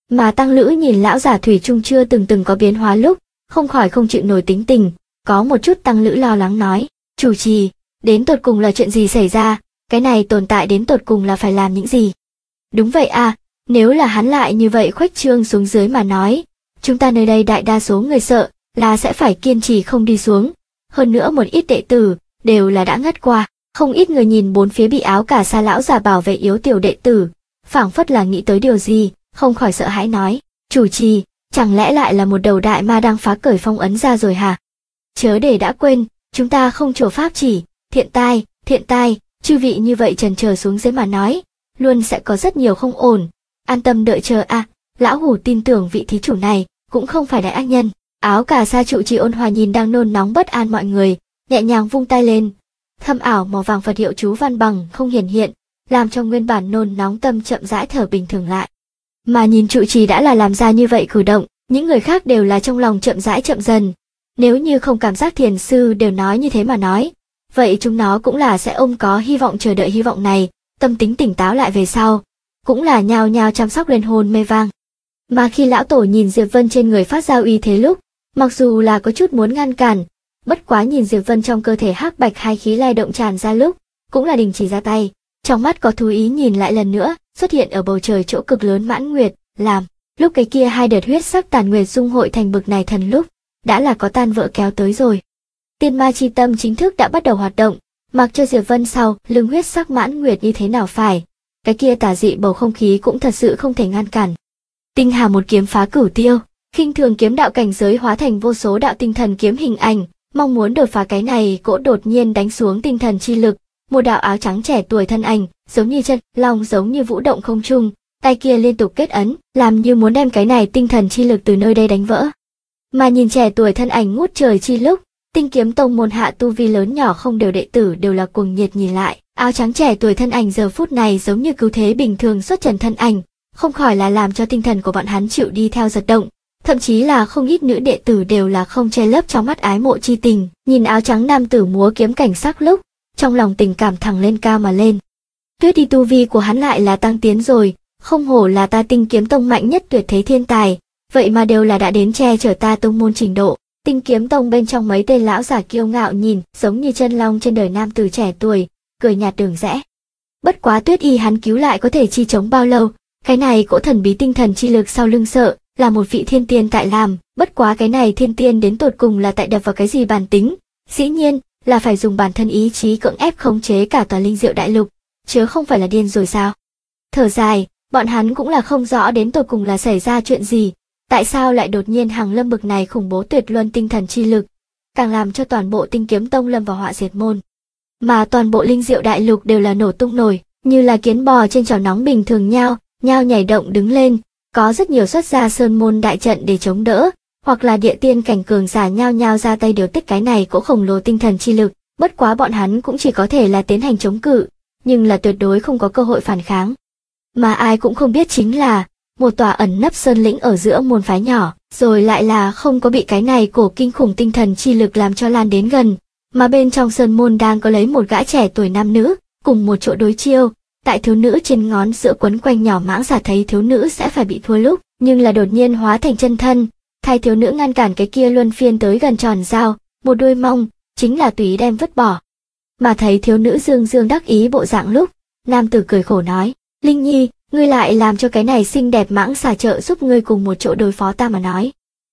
Mà Tăng Lữ nhìn lão già thủy chung chưa từng có biến hóa lúc, không khỏi không chịu nổi tính tình, có một chút Tăng Lữ lo lắng nói, chủ trì, đến tột cùng là chuyện gì xảy ra, cái này tồn tại đến tột cùng là phải làm những gì? Đúng vậy à, nếu là hắn lại như vậy khuếch trương xuống dưới mà nói, chúng ta nơi đây đại đa số người sợ là sẽ phải kiên trì không đi xuống, hơn nữa một ít đệ tử đều là đã ngất qua, không ít người nhìn bốn phía bị áo cà sa lão già bảo vệ yếu tiểu đệ tử, phảng phất là nghĩ tới điều gì, không khỏi sợ hãi nói, chủ trì, chẳng lẽ lại là một đầu đại ma đang phá cởi phong ấn ra rồi hả? Chớ để đã quên, chúng ta không trổ pháp chỉ, thiện tai, chư vị như vậy trần chờ xuống dưới mà nói, luôn sẽ có rất nhiều không ổn, an tâm đợi chờ a. Lão hủ tin tưởng vị thí chủ này cũng không phải đại ác nhân. Áo cà sa trụ trì ôn hòa nhìn đang nôn nóng bất an mọi người, nhẹ nhàng vung tay lên, thâm ảo màu vàng Phật hiệu chú văn bằng không hiển hiện, làm cho nguyên bản nôn nóng tâm chậm rãi thở bình thường lại. Mà nhìn trụ trì đã là làm ra như vậy cử động, những người khác đều là trong lòng chậm rãi chậm dần. Nếu như không cảm giác thiền sư đều nói như thế mà nói, vậy chúng nó cũng là sẽ ôm có hy vọng chờ đợi hy vọng này, tâm tính tỉnh táo lại về sau, cũng là nhao nhao chăm sóc lên hồn mê vang. Mà khi lão tổ nhìn Diệp Vân trên người phát ra uy thế lúc, mặc dù là có chút muốn ngăn cản, bất quá nhìn Diệp Vân trong cơ thể hắc bạch hai khí lay động tràn ra lúc, cũng là đình chỉ ra tay, trong mắt có thú ý nhìn lại lần nữa, xuất hiện ở bầu trời chỗ cực lớn mãn nguyệt, làm lúc cái kia hai đợt huyết sắc tàn nguyệt dung hội thành bực này thần lúc, đã là có tan vỡ kéo tới rồi. Tiên ma chi tâm chính thức đã bắt đầu hoạt động, mặc cho Diệp Vân sau lưng huyết sắc mãn nguyệt như thế nào phải, cái kia tà dị bầu không khí cũng thật sự không thể ngăn cản. Tinh hà một kiếm phá cửu tiêu, khinh thường kiếm đạo cảnh giới hóa thành vô số đạo tinh thần kiếm hình ảnh, mong muốn đột phá cái này cỗ đột nhiên đánh xuống tinh thần chi lực, một đạo áo trắng trẻ tuổi thân ảnh, giống như chân long giống như vũ động không trung, tay kia liên tục kết ấn, làm như muốn đem cái này tinh thần chi lực từ nơi đây đánh vỡ. Mà nhìn trẻ tuổi thân ảnh ngút trời chi lúc, Tinh Kiếm Tông môn hạ tu vi lớn nhỏ không đều đệ tử đều là cuồng nhiệt nhìn lại, áo trắng trẻ tuổi thân ảnh giờ phút này giống như cứu thế bình thường xuất trần thân ảnh, không khỏi là làm cho tinh thần của bọn hắn chịu đi theo giật động, thậm chí là không ít nữ đệ tử đều là không che lấp trong mắt ái mộ chi tình, nhìn áo trắng nam tử múa kiếm cảnh sắc lúc, trong lòng tình cảm thẳng lên cao mà lên. Tuyết đi tu vi của hắn lại là tăng tiến rồi, không hổ là ta Tinh Kiếm Tông mạnh nhất tuyệt thế thiên tài, vậy mà đều là đã đến che chở ta tông môn trình độ. Tinh Kiếm Tông bên trong mấy tên lão giả kiêu ngạo nhìn, giống như chân long trên đời nam tử trẻ tuổi, cười nhạt đường rẽ. Bất quá Tuyết Y hắn cứu lại có thể chi chống bao lâu, cái này cỗ thần bí tinh thần chi lực sau lưng sợ, là một vị thiên tiên tại làm, bất quá cái này thiên tiên đến tột cùng là tại đập vào cái gì bản tính, dĩ nhiên là phải dùng bản thân ý chí cưỡng ép khống chế cả tòa linh diệu đại lục, chứ không phải là điên rồi sao. Thở dài, bọn hắn cũng là không rõ đến tột cùng là xảy ra chuyện gì, tại sao lại đột nhiên hàng lâm bực này khủng bố tuyệt luân tinh thần chi lực, càng làm cho toàn bộ Tinh Kiếm Tông lâm vào họa diệt môn. Mà toàn bộ linh diệu đại lục đều là nổ tung nổi, như là kiến bò trên chảo nóng bình thường nhao nhảy động đứng lên, có rất nhiều xuất ra sơn môn đại trận để chống đỡ, hoặc là địa tiên cảnh cường giả nhao ra tay điều tiết cái này cỗ khổng lồ tinh thần chi lực, bất quá bọn hắn cũng chỉ có thể là tiến hành chống cự, nhưng là tuyệt đối không có cơ hội phản kháng. Mà ai cũng không biết chính là, một tòa ẩn nấp sơn lĩnh ở giữa môn phái nhỏ, rồi lại là không có bị cái này cổ kinh khủng tinh thần chi lực làm cho lan đến gần, mà bên trong sơn môn đang có lấy một gã trẻ tuổi nam nữ, cùng một chỗ đối chiêu, tại thiếu nữ trên ngón giữa quấn quanh nhỏ mãng xà thấy thiếu nữ sẽ phải bị thua lúc, nhưng là đột nhiên hóa thành chân thân, thay thiếu nữ ngăn cản cái kia luân phiên tới gần tròn dao, một đôi mong, chính là tùy ý đem vứt bỏ. Mà thấy thiếu nữ dương đắc ý bộ dạng lúc, nam tử cười khổ nói, Linh Nhi, ngươi lại làm cho cái này xinh đẹp mãng xà trợ giúp ngươi cùng một chỗ đối phó ta mà nói.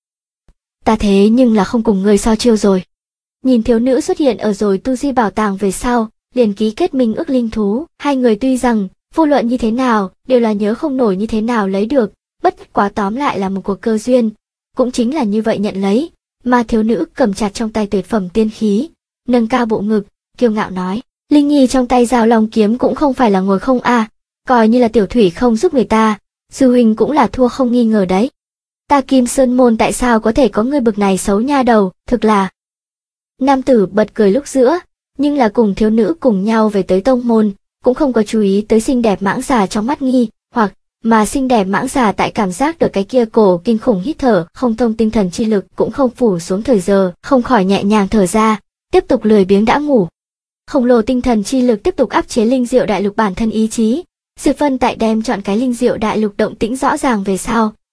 Ta thế nhưng là không cùng ngươi so chiêu rồi. Nhìn thiếu nữ xuất hiện ở rồi tu di bảo tàng về sau, liền ký kết minh ước linh thú, hai người tuy rằng, vô luận như thế nào, đều là nhớ không nổi như thế nào lấy được, bất quá tóm lại là một cuộc cơ duyên, cũng chính là như vậy nhận lấy, mà thiếu nữ cầm chặt trong tay tuyệt phẩm tiên khí, nâng cao bộ ngực, kiêu ngạo nói, Linh Nhi trong tay Giao Long kiếm cũng không phải là ngồi không coi như là tiểu thủy không giúp người ta, sư huynh cũng là thua không nghi ngờ đấy. Ta Kim Sơn môn tại sao có thể có người bực này xấu nha đầu, thực là. Nam tử bật cười lúc giữa, nhưng là cùng thiếu nữ cùng nhau về tới tông môn, cũng không có chú ý tới xinh đẹp mãng xà trong mắt nghi, hoặc mà xinh đẹp mãng xà tại cảm giác được cái kia cổ kinh khủng hít thở, không thông tinh thần chi lực cũng không phủ xuống thời giờ, không khỏi nhẹ nhàng thở ra, tiếp tục lười biếng đã ngủ. Khổng lồ tinh thần chi lực tiếp tục áp chế linh diệu đại lục bản thân ý chí. Diệp Vân tại đem chọn cái linh diệu đại lục động tĩnh rõ ràng về sau,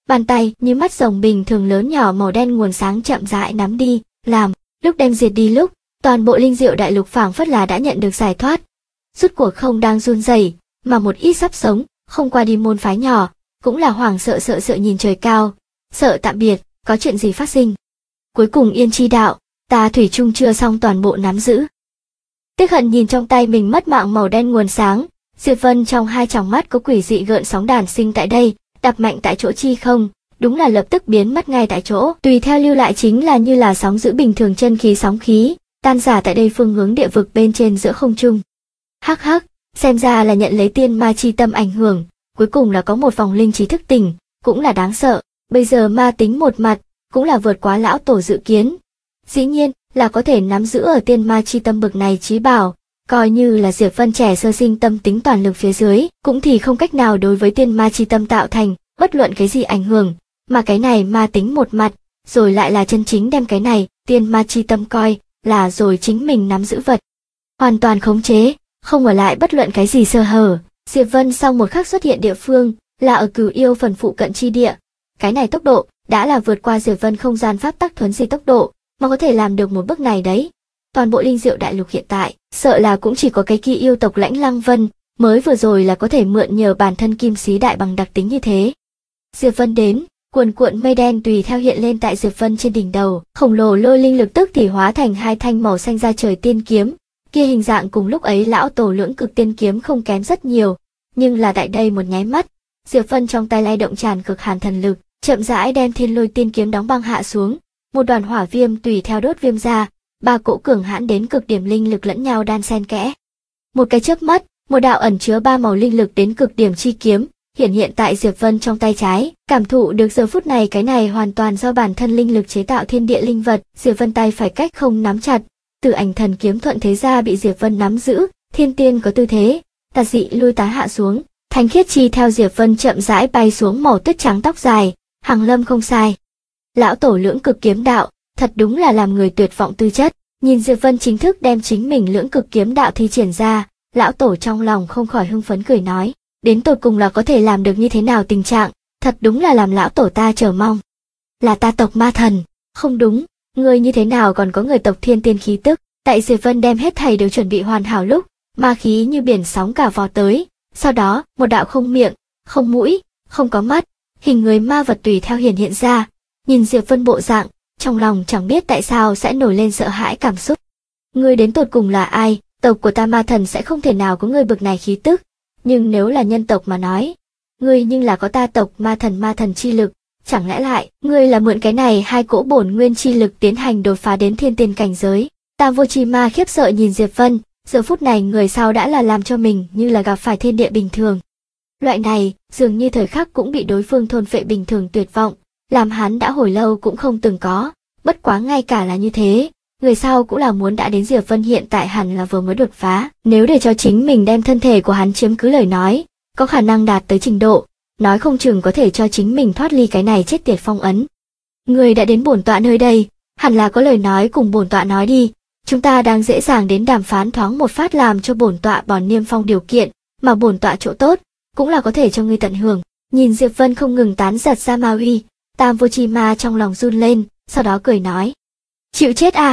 Bàn tay như mắt rồng bình thường lớn nhỏ màu đen nguồn sáng chậm rãi nắm đi, làm, lúc đem diệt đi lúc, toàn bộ linh diệu đại lục phảng phất là đã nhận được giải thoát. Rút cuộc không đang run rẩy, mà một ít sắp sống, không qua đi môn phái nhỏ, cũng là hoảng sợ nhìn trời cao, sợ tạm biệt, có chuyện gì phát sinh. Cuối cùng yên chi đạo, ta thủy chung chưa xong toàn bộ nắm giữ. Tiếc hận nhìn trong tay mình mất mạng màu đen nguồn sáng, Diệp Vân trong hai tròng mắt có quỷ dị gợn sóng đản sinh tại đây, đập mạnh tại chỗ chi không, đúng là lập tức biến mất ngay tại chỗ, tùy theo lưu lại chính là như là sóng dữ bình thường chân khí sóng khí, tan rã tại đây phương hướng địa vực bên trên giữa không trung. Hắc hắc, xem ra là nhận lấy tiên ma chi tâm ảnh hưởng, cuối cùng là có một vòng linh trí thức tỉnh, cũng là đáng sợ, bây giờ ma tính một mặt, cũng là vượt quá lão tổ dự kiến. Dĩ nhiên, là có thể nắm giữ ở tiên ma chi tâm bực này chí bảo, coi như là Diệp Vân trẻ sơ sinh tâm tính toàn lực phía dưới, cũng thì không cách nào đối với tiên ma chi tâm tạo thành bất luận cái gì ảnh hưởng, mà cái này ma tính một mặt, rồi lại là chân chính đem cái này tiên ma chi tâm coi là rồi chính mình nắm giữ vật, hoàn toàn khống chế, không ở lại bất luận cái gì sơ hở. Diệp Vân sau một khắc xuất hiện địa phương là ở Cửu Yêu phần phụ cận chi địa, cái này tốc độ đã là vượt qua Diệp Vân không gian pháp tắc thuấn di tốc độ, mà có thể làm được một bước này đấy. Toàn bộ linh diệu đại lục hiện tại, sợ là cũng chỉ có cái kia yêu tộc Lãnh Lăng Vân, mới vừa rồi là có thể mượn nhờ bản thân kim sĩ đại bằng đặc tính như thế. Diệp Vân đến, cuồn cuộn mây đen tùy theo hiện lên tại Diệp Vân trên đỉnh đầu, khổng lồ lôi linh lực tức thì hóa thành hai thanh màu xanh ra trời tiên kiếm, kia hình dạng cùng lúc ấy lão tổ lưỡng cực tiên kiếm không kém rất nhiều, nhưng là tại đây một nháy mắt, Diệp Vân trong tay lay động tràn cực hàn thần lực, chậm rãi đem thiên lôi tiên kiếm đóng băng hạ xuống, một đoàn hỏa viêm tùy theo đốt viêm ra, ba cỗ cường hãn đến cực điểm linh lực lẫn nhau đan xen kẽ. Một cái chớp mắt, một đạo ẩn chứa ba màu linh lực đến cực điểm chi kiếm hiện tại Diệp Vân trong tay trái, cảm thụ được giờ phút này cái này hoàn toàn do bản thân linh lực chế tạo thiên địa linh vật, Diệp Vân tay phải cách không nắm chặt, Tử Ảnh Thần kiếm thuận thế ra bị Diệp Vân nắm giữ, thiên tiên có tư thế, tà dị lui tán hạ xuống, thanh khiết chi theo Diệp Vân chậm rãi bay xuống màu tuyết trắng tóc dài, Hằng Lâm không sai. Lão tổ lưỡng cực kiếm đạo, thật đúng là làm người tuyệt vọng tư chất, nhìn Diệp Vân chính thức đem chính mình lưỡng cực kiếm đạo thi triển ra, lão tổ trong lòng không khỏi hưng phấn cười nói, đến tột cùng là có thể làm được như thế nào tình trạng, thật đúng là làm lão tổ ta chờ mong. Là ta tộc ma thần, không đúng, ngươi như thế nào còn có người tộc thiên tiên khí tức, tại Diệp Vân đem hết thảy đều chuẩn bị hoàn hảo lúc, ma khí như biển sóng cả vò tới, sau đó, một đạo không miệng, không mũi, không có mắt, hình người ma vật tùy theo hiện ra, nhìn Diệp Vân bộ dạng, trong lòng chẳng biết tại sao sẽ nổi lên sợ hãi cảm xúc. Ngươi đến tột cùng là ai, tộc của ta ma thần sẽ không thể nào có người bực này khí tức, nhưng nếu là nhân tộc mà nói, ngươi nhưng là có ta tộc ma thần chi lực, chẳng lẽ lại, ngươi là mượn cái này hai cỗ bổn nguyên chi lực tiến hành đột phá đến thiên tiên cảnh giới. Tam Vô Chi Ma khiếp sợ nhìn Diệp Vân, giờ phút này người sau đã là làm cho mình như là gặp phải thiên địa bình thường. Loại này, dường như thời khắc cũng bị đối phương thôn phệ bình thường tuyệt vọng, làm hắn đã hồi lâu cũng không từng có, bất quá ngay cả là như thế, người sau cũng là muốn đã đến Diệp Vân hiện tại hẳn là vừa mới đột phá, nếu để cho chính mình đem thân thể của hắn chiếm cứ lời nói, có khả năng đạt tới trình độ, nói không chừng có thể cho chính mình thoát ly cái này chết tiệt phong ấn. Người đã đến bổn tọa nơi đây, hẳn là có lời nói cùng bổn tọa nói đi, chúng ta đang dễ dàng đến đàm phán thoáng một phát làm cho bổn tọa bỏ niêm phong điều kiện, mà bổn tọa chỗ tốt, cũng là có thể cho ngươi tận hưởng. Nhìn Diệp Vân không ngừng tán giật ra ma uy, Tam Vô Chi Ma trong lòng run lên, sau đó cười nói, chịu chết à?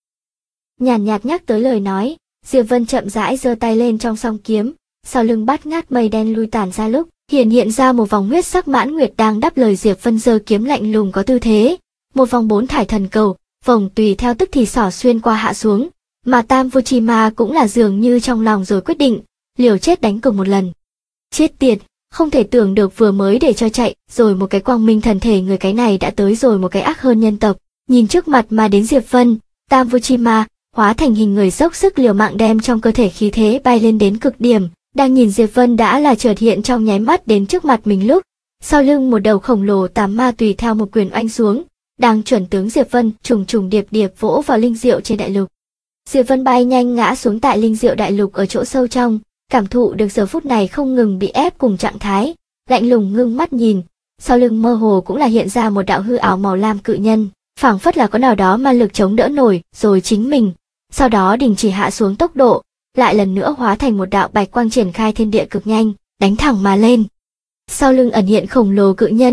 Nhàn nhạt nhắc tới lời nói, Diệp Vân chậm rãi giơ tay lên trong song kiếm, sau lưng bát ngát mây đen lui tản ra lúc, hiện ra một vòng huyết sắc mãn nguyệt đang đáp lời Diệp Vân giơ kiếm lạnh lùng có tư thế, một vòng bốn thải thần cầu, vòng tùy theo tức thì xỏ xuyên qua hạ xuống, mà Tam Vô Chi Ma cũng là dường như trong lòng rồi quyết định, liều chết đánh cược một lần. Chết tiệt, không thể tưởng được vừa mới để cho chạy, rồi một cái quang minh thần thể người cái này đã tới rồi một cái ác hơn nhân tộc, nhìn trước mặt mà đến Diệp Vân, Tam Vô Chi Ma hóa thành hình người dốc sức liều mạng đem trong cơ thể khí thế bay lên đến cực điểm, đang nhìn Diệp Vân đã là chợt hiện trong nháy mắt đến trước mặt mình lúc, sau lưng một đầu khổng lồ tà ma tùy theo một quyền oanh xuống, đang chuẩn tướng Diệp Vân trùng trùng điệp điệp vỗ vào linh diệu trên đại lục. Diệp Vân bay nhanh ngã xuống tại linh diệu đại lục ở chỗ sâu trong, cảm thụ được giờ phút này không ngừng bị ép cùng trạng thái, lạnh lùng ngưng mắt nhìn, sau lưng mơ hồ cũng là hiện ra một đạo hư ảo màu lam cự nhân, phảng phất là có nào đó ma lực chống đỡ nổi, rồi chính mình, sau đó đình chỉ hạ xuống tốc độ, lại lần nữa hóa thành một đạo bạch quang triển khai thiên địa cực nhanh, đánh thẳng mà lên. Sau lưng ẩn hiện khổng lồ cự nhân,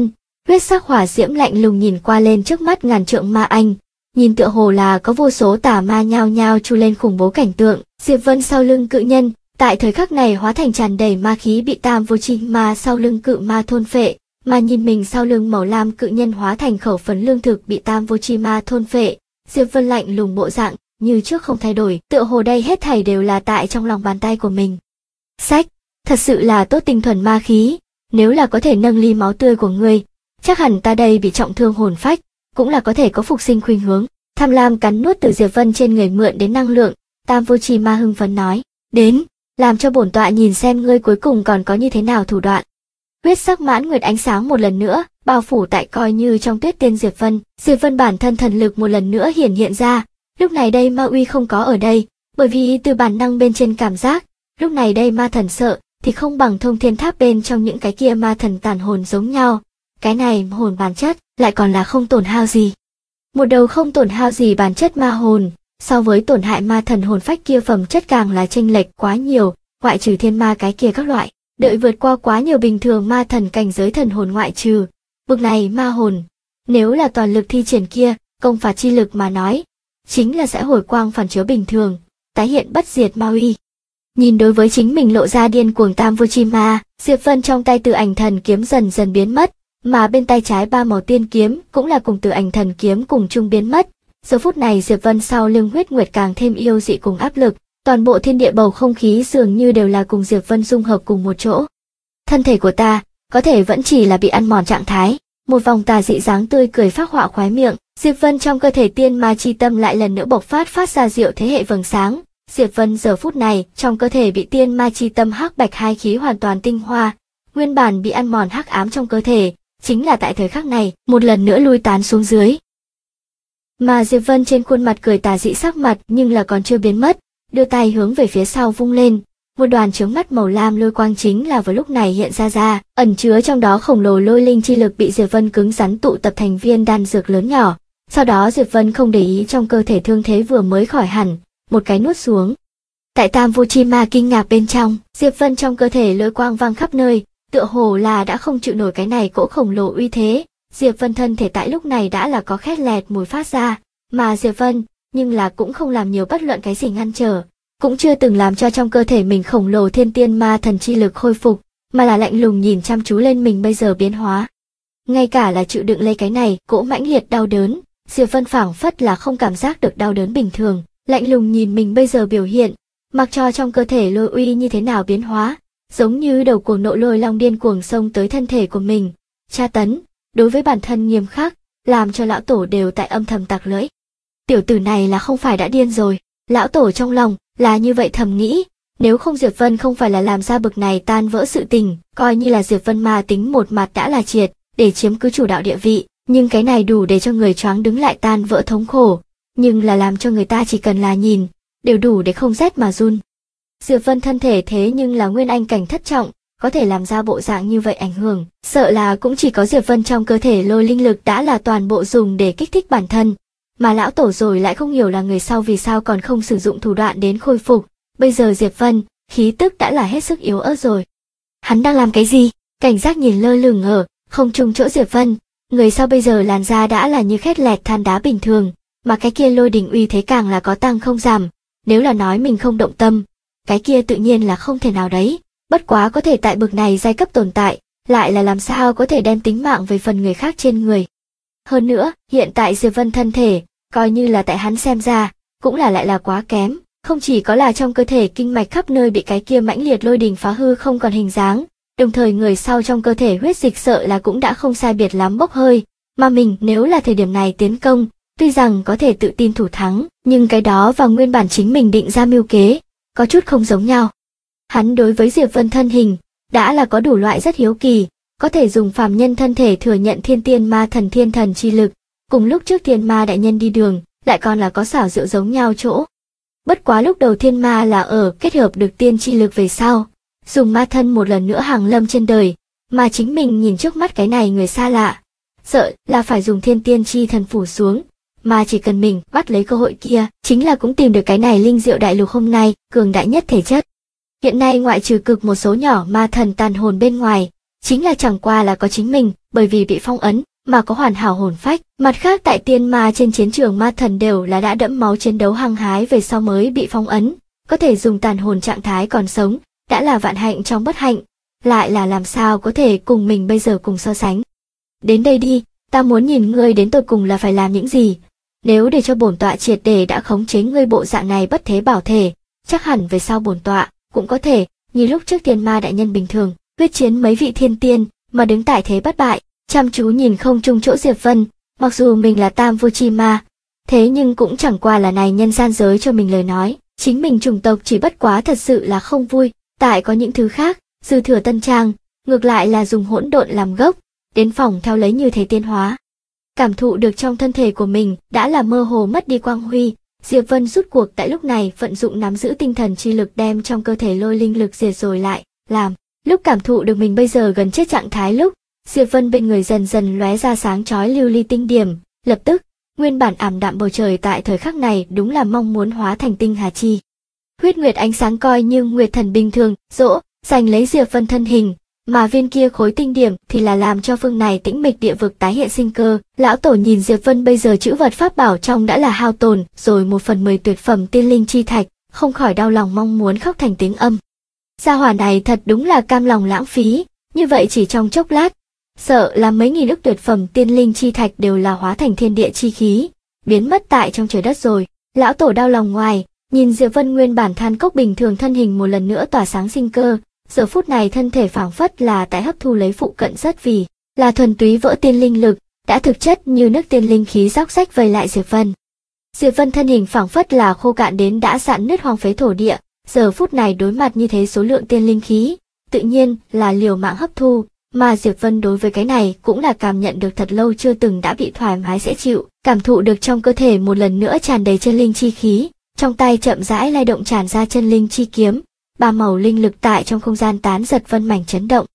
Huyết sắc hỏa diễm lạnh lùng nhìn qua lên trước mắt ngàn trượng ma anh, nhìn tựa hồ là có vô số tà ma nhao nhao chu lên khủng bố cảnh tượng. Diệp Vân sau lưng cự nhân, tại thời khắc này hóa thành tràn đầy ma khí bị tam vô chi ma sau lưng cự ma thôn phệ, mà nhìn mình sau lưng màu lam cự nhân hóa thành khẩu phấn lương thực bị tam vô chi ma thôn phệ. Diệp Vân lạnh lùng bộ dạng, như trước không thay đổi, tựa hồ đây hết thảy đều là tại trong lòng bàn tay của mình. Sách, thật sự là tốt tinh thuần ma khí, nếu là có thể nâng ly máu tươi của ngươi, chắc hẳn ta đây bị trọng thương hồn phách, cũng là có thể có phục sinh khuynh hướng. Tham lam cắn nuốt từ Diệp Vân trên người mượn đến năng lượng, tam vô chi ma hưng phấn nói, đến, làm cho bổn tọa nhìn xem ngươi cuối cùng còn có như thế nào thủ đoạn. Huyết sắc mãn nguyệt ánh sáng một lần nữa, bao phủ tại coi như trong tuyết tiên Diệp Vân bản thân thần lực một lần nữa hiển hiện ra, lúc này đây ma uy không có ở đây, bởi vì từ bản năng bên trên cảm giác, lúc này đây ma thần sợ, thì không bằng thông thiên tháp bên trong những cái kia ma thần tàn hồn giống nhau, cái này hồn bản chất, lại còn là không tổn hao gì. Một đầu không tổn hao gì bản chất ma hồn, so với tổn hại ma thần hồn phách kia phẩm chất càng là chênh lệch quá nhiều, ngoại trừ thiên ma cái kia các loại, đợi vượt qua quá nhiều bình thường ma thần cảnh giới thần hồn ngoại trừ. Bực này ma hồn, nếu là toàn lực thi triển kia, công phạt chi lực mà nói, chính là sẽ hồi quang phản chiếu bình thường, tái hiện bất diệt ma uy. Nhìn đối với chính mình lộ ra điên cuồng tam vô chi ma, Diệp Vân trong tay Từ Ảnh Thần kiếm dần dần biến mất, mà bên tay trái ba màu tiên kiếm cũng là cùng Từ Ảnh Thần kiếm cùng chung biến mất. Giờ phút này Diệp Vân sau lưng huyết nguyệt càng thêm yêu dị cùng áp lực, toàn bộ thiên địa bầu không khí dường như đều là cùng Diệp Vân dung hợp cùng một chỗ. Thân thể của ta, có thể vẫn chỉ là bị ăn mòn trạng thái. Một vòng tà dị dáng tươi cười phác họa khóe miệng, Diệp Vân trong cơ thể tiên ma chi tâm lại lần nữa bộc phát ra diệu thế hệ vầng sáng. Diệp Vân giờ phút này, trong cơ thể bị tiên ma chi tâm hắc bạch hai khí hoàn toàn tinh hoa, nguyên bản bị ăn mòn hắc ám trong cơ thể, chính là tại thời khắc này, một lần nữa lui tán xuống dưới. Mà Diệp Vân trên khuôn mặt cười tà dị sắc mặt nhưng là còn chưa biến mất, đưa tay hướng về phía sau vung lên, một đoàn chướng mắt màu lam lôi quang chính là vào lúc này hiện ra, ẩn chứa trong đó khổng lồ lôi linh chi lực bị Diệp Vân cứng rắn tụ tập thành viên đan dược lớn nhỏ. Sau đó Diệp Vân không để ý trong cơ thể thương thế vừa mới khỏi hẳn, một cái nuốt xuống. Tại tam vô chi ma kinh ngạc bên trong, Diệp Vân trong cơ thể lôi quang vang khắp nơi, tựa hồ là đã không chịu nổi cái này cỗ khổng lồ uy thế. Diệp Vân thân thể tại lúc này đã là có khét lẹt mùi phát ra, mà Diệp Vân, nhưng là cũng không làm nhiều bất luận cái gì ngăn trở, cũng chưa từng làm cho trong cơ thể mình khổng lồ thiên tiên ma thần chi lực khôi phục, mà là lạnh lùng nhìn chăm chú lên mình bây giờ biến hóa. Ngay cả là chịu đựng lấy cái này, cỗ mãnh liệt đau đớn, Diệp Vân phảng phất là không cảm giác được đau đớn bình thường, lạnh lùng nhìn mình bây giờ biểu hiện, mặc cho trong cơ thể lôi uy như thế nào biến hóa, giống như đầu cuồng nộ lôi long điên cuồng xông tới thân thể của mình, tra tấn, đối với bản thân nghiêm khắc, làm cho lão tổ đều tại âm thầm tặc lưỡi. Tiểu tử này là không phải đã điên rồi, lão tổ trong lòng là như vậy thầm nghĩ, nếu không Diệp Vân không phải là làm ra bực này tan vỡ sự tình, coi như là Diệp Vân ma tính một mặt đã là triệt, để chiếm cứ chủ đạo địa vị, nhưng cái này đủ để cho người choáng đứng lại tan vỡ thống khổ, nhưng là làm cho người ta chỉ cần là nhìn, đều đủ để không rét mà run. Diệp Vân thân thể thế nhưng là nguyên anh cảnh thất trọng, có thể làm ra bộ dạng như vậy ảnh hưởng, sợ là cũng chỉ có Diệp Vân trong cơ thể lôi linh lực đã là toàn bộ dùng để kích thích bản thân, mà lão tổ rồi lại không hiểu là người sau vì sao còn không sử dụng thủ đoạn đến khôi phục, bây giờ Diệp Vân, khí tức đã là hết sức yếu ớt rồi. Hắn đang làm cái gì? Cảnh giác nhìn lơ lửng ở không trung chỗ Diệp Vân, người sau bây giờ làn da đã là như khét lẹt than đá bình thường, mà cái kia lôi đình uy thế càng là có tăng không giảm, nếu là nói mình không động tâm, cái kia tự nhiên là không thể nào đấy, bất quá có thể tại bực này giai cấp tồn tại, lại là làm sao có thể đem tính mạng về phần người khác trên người. Hơn nữa, hiện tại Diệp Vân thân thể, coi như là tại hắn xem ra, cũng là lại là quá kém, không chỉ có là trong cơ thể kinh mạch khắp nơi bị cái kia mãnh liệt lôi đình phá hư không còn hình dáng, đồng thời người sau trong cơ thể huyết dịch sợ là cũng đã không sai biệt lắm bốc hơi, mà mình nếu là thời điểm này tiến công, tuy rằng có thể tự tin thủ thắng, nhưng cái đó và nguyên bản chính mình định ra mưu kế, có chút không giống nhau. Hắn đối với Diệp Vân thân hình, đã là có đủ loại rất hiếu kỳ, có thể dùng phàm nhân thân thể thừa nhận thiên tiên ma thần thiên thần chi lực, cùng lúc trước thiên ma đại nhân đi đường, lại còn là có xảo diệu giống nhau chỗ. Bất quá lúc đầu thiên ma là ở kết hợp được tiên chi lực về sau, dùng ma thân một lần nữa hàng lâm trên đời, mà chính mình nhìn trước mắt cái này người xa lạ, sợ là phải dùng thiên tiên chi thần phủ xuống, mà chỉ cần mình bắt lấy cơ hội kia, chính là cũng tìm được cái này linh diệu đại lục hôm nay, cường đại nhất thể chất. Hiện nay ngoại trừ cực một số nhỏ ma thần tàn hồn bên ngoài, chính là chẳng qua là có chính mình, bởi vì bị phong ấn mà có hoàn hảo hồn phách. Mặt khác tại tiên ma trên chiến trường ma thần đều là đã đẫm máu chiến đấu hăng hái về sau mới bị phong ấn, có thể dùng tàn hồn trạng thái còn sống, đã là vạn hạnh trong bất hạnh, lại là làm sao có thể cùng mình bây giờ cùng so sánh. Đến đây đi, ta muốn nhìn ngươi đến tột cùng là phải làm những gì. Nếu để cho bổn tọa triệt để đã khống chế ngươi bộ dạng này bất thế bảo thể, chắc hẳn về sau bổn tọa cũng có thể, như lúc trước tiên ma đại nhân bình thường, quyết chiến mấy vị thiên tiên, mà đứng tại thế bất bại, chăm chú nhìn không trung chỗ Diệp Vân, mặc dù mình là tam vô chi ma, thế nhưng cũng chẳng qua là này nhân gian giới cho mình lời nói, chính mình chủng tộc chỉ bất quá thật sự là không vui, tại có những thứ khác, dư thừa tân trang, ngược lại là dùng hỗn độn làm gốc, đến phòng theo lấy như thế tiên hóa. Cảm thụ được trong thân thể của mình đã là mơ hồ mất đi quang huy, Diệp Vân rút cuộc tại lúc này vận dụng nắm giữ tinh thần chi lực đem trong cơ thể lôi linh lực diệt rồi lại, làm. Lúc cảm thụ được mình bây giờ gần chết trạng thái lúc, Diệp Vân bên người dần dần lóe ra sáng chói lưu ly tinh điểm, lập tức, nguyên bản ảm đạm bầu trời tại thời khắc này đúng là mong muốn hóa thành tinh hà chi. Huyết nguyệt ánh sáng coi như nguyệt thần bình thường, dỗ, giành lấy Diệp Vân thân hình, mà viên kia khối tinh điểm thì là làm cho phương này tĩnh mịch địa vực tái hiện sinh cơ. Lão tổ nhìn Diệp Vân bây giờ chữ vật pháp bảo trong đã là hao tổn, rồi 1/10 tuyệt phẩm tiên linh chi thạch, không khỏi đau lòng mong muốn khóc thành tiếng âm. Gia hỏa này thật đúng là cam lòng lãng phí, như vậy chỉ trong chốc lát, sợ là mấy nghìn ức tuyệt phẩm tiên linh chi thạch đều là hóa thành thiên địa chi khí, biến mất tại trong trời đất rồi. Lão tổ đau lòng ngoài, nhìn Diệp Vân nguyên bản than cốc bình thường thân hình một lần nữa tỏa sáng sinh cơ, giờ phút này thân thể phảng phất là tại hấp thu lấy phụ cận rất vì là thuần túy vỡ tiên linh lực, đã thực chất như nước tiên linh khí róc rách vây lại Diệp Vân. Diệp Vân thân hình phảng phất là khô cạn đến đã rạn nứt hoang phế thổ địa, giờ phút này đối mặt như thế số lượng tiên linh khí, tự nhiên là liều mạng hấp thu, mà Diệp Vân đối với cái này cũng là cảm nhận được thật lâu chưa từng đã bị thoải mái dễ chịu, cảm thụ được trong cơ thể một lần nữa tràn đầy chân linh chi khí, trong tay chậm rãi lay động tràn ra chân linh chi kiếm, ba màu linh lực tại trong không gian tán giật vân mảnh chấn động.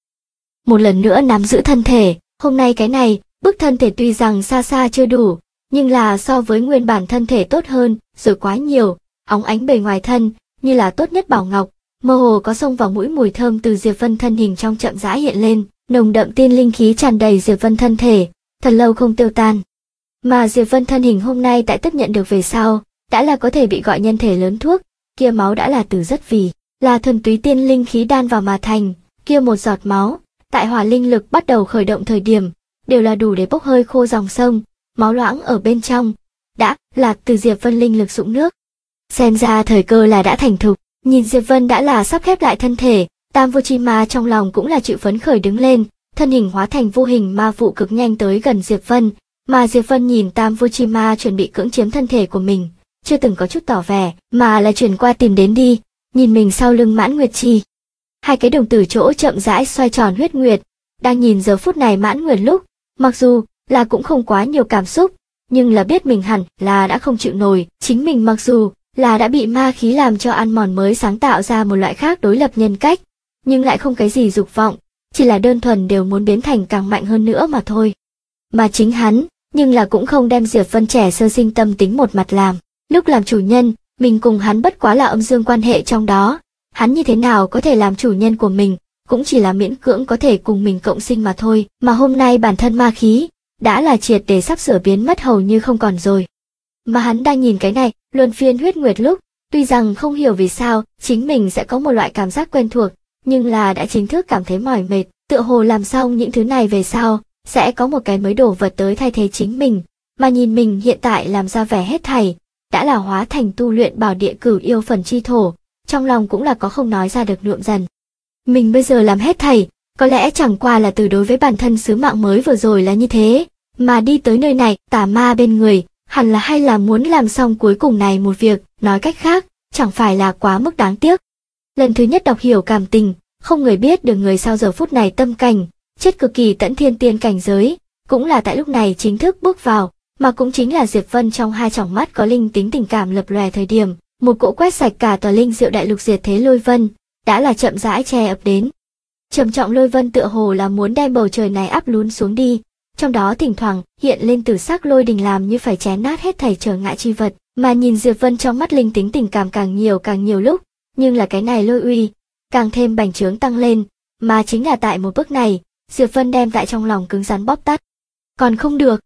Một lần nữa nắm giữ thân thể, hôm nay cái này, bức thân thể tuy rằng xa xa chưa đủ, nhưng là so với nguyên bản thân thể tốt hơn, rồi quá nhiều, óng ánh bề ngoài thân, như là tốt nhất bảo ngọc, mơ hồ có xông vào mũi mùi thơm từ Diệp Vân thân hình trong chậm rãi hiện lên, nồng đậm tiên linh khí tràn đầy Diệp Vân thân thể, thật lâu không tiêu tan. Mà Diệp Vân thân hình hôm nay tại tiếp nhận được về sau, đã là có thể bị gọi nhân thể lớn thuốc, kia máu đã là từ rất vì là thuần túy tiên linh khí đan vào mà thành, kia một giọt máu, tại hỏa linh lực bắt đầu khởi động thời điểm, đều là đủ để bốc hơi khô dòng sông, máu loãng ở bên trong, đã là từ Diệp Vân linh lực sũng nước. Xem ra thời cơ là đã thành thục, nhìn Diệp Vân đã là sắp khép lại thân thể, Tam Vô Chi Ma trong lòng cũng là chịu phấn khởi đứng lên, thân hình hóa thành vô hình ma vụ cực nhanh tới gần Diệp Vân, mà Diệp Vân nhìn Tam Vô Chi Ma chuẩn bị cưỡng chiếm thân thể của mình, chưa từng có chút tỏ vẻ, mà là chuyển qua tìm đến đi, nhìn mình sau lưng Mãn Nguyệt Chi. Hai cái đồng tử chỗ chậm rãi xoay tròn huyết nguyệt, đang nhìn giờ phút này Mãn Nguyệt lúc, mặc dù là cũng không quá nhiều cảm xúc, nhưng là biết mình hẳn là đã không chịu nổi, chính mình mặc dù là đã bị ma khí làm cho ăn mòn mới sáng tạo ra một loại khác đối lập nhân cách, nhưng lại không cái gì dục vọng, chỉ là đơn thuần đều muốn biến thành càng mạnh hơn nữa mà thôi. Mà chính hắn, nhưng là cũng không đem Diệp Vân trẻ sơ sinh tâm tính một mặt làm, lúc làm chủ nhân, mình cùng hắn bất quá là âm dương quan hệ trong đó, hắn như thế nào có thể làm chủ nhân của mình, cũng chỉ là miễn cưỡng có thể cùng mình cộng sinh mà thôi, mà hôm nay bản thân ma khí, đã là triệt để sắp sửa biến mất hầu như không còn rồi. Mà hắn đang nhìn cái này, luân phiên huyết nguyệt lúc, tuy rằng không hiểu vì sao, chính mình sẽ có một loại cảm giác quen thuộc, nhưng là đã chính thức cảm thấy mỏi mệt, tựa hồ làm xong những thứ này về sau, sẽ có một cái mới đổ vật tới thay thế chính mình, mà nhìn mình hiện tại làm ra vẻ hết thảy, đã là hóa thành tu luyện bảo địa cửu yêu phần chi thổ, trong lòng cũng là có không nói ra được nhuộm dần. Mình bây giờ làm hết thảy, có lẽ chẳng qua là từ đối với bản thân sứ mạng mới vừa rồi là như thế, mà đi tới nơi này, tà ma bên người, hẳn là hay là muốn làm xong cuối cùng này một việc, nói cách khác, chẳng phải là quá mức đáng tiếc. Lần thứ nhất đọc hiểu cảm tình, không người biết được người sau giờ phút này tâm cảnh, chết cực kỳ tận thiên tiên cảnh giới, cũng là tại lúc này chính thức bước vào, mà cũng chính là Diệp Vân trong hai tròng mắt có linh tính tình cảm lập lòe thời điểm, một cỗ quét sạch cả tòa linh diệu đại lục diệt thế lôi vân, đã là chậm rãi che ập đến. Trầm trọng lôi vân tựa hồ là muốn đem bầu trời này áp lún xuống đi, trong đó thỉnh thoảng hiện lên tử sắc lôi đình làm như phải chém nát hết thảy trở ngại chi vật, mà nhìn Diệp Vân trong mắt linh tính tình cảm càng nhiều lúc, nhưng là cái này lôi uy càng thêm bành trướng tăng lên, mà chính là tại một bước này, Diệp Vân đem tại trong lòng cứng rắn bóp tắt. Còn không được.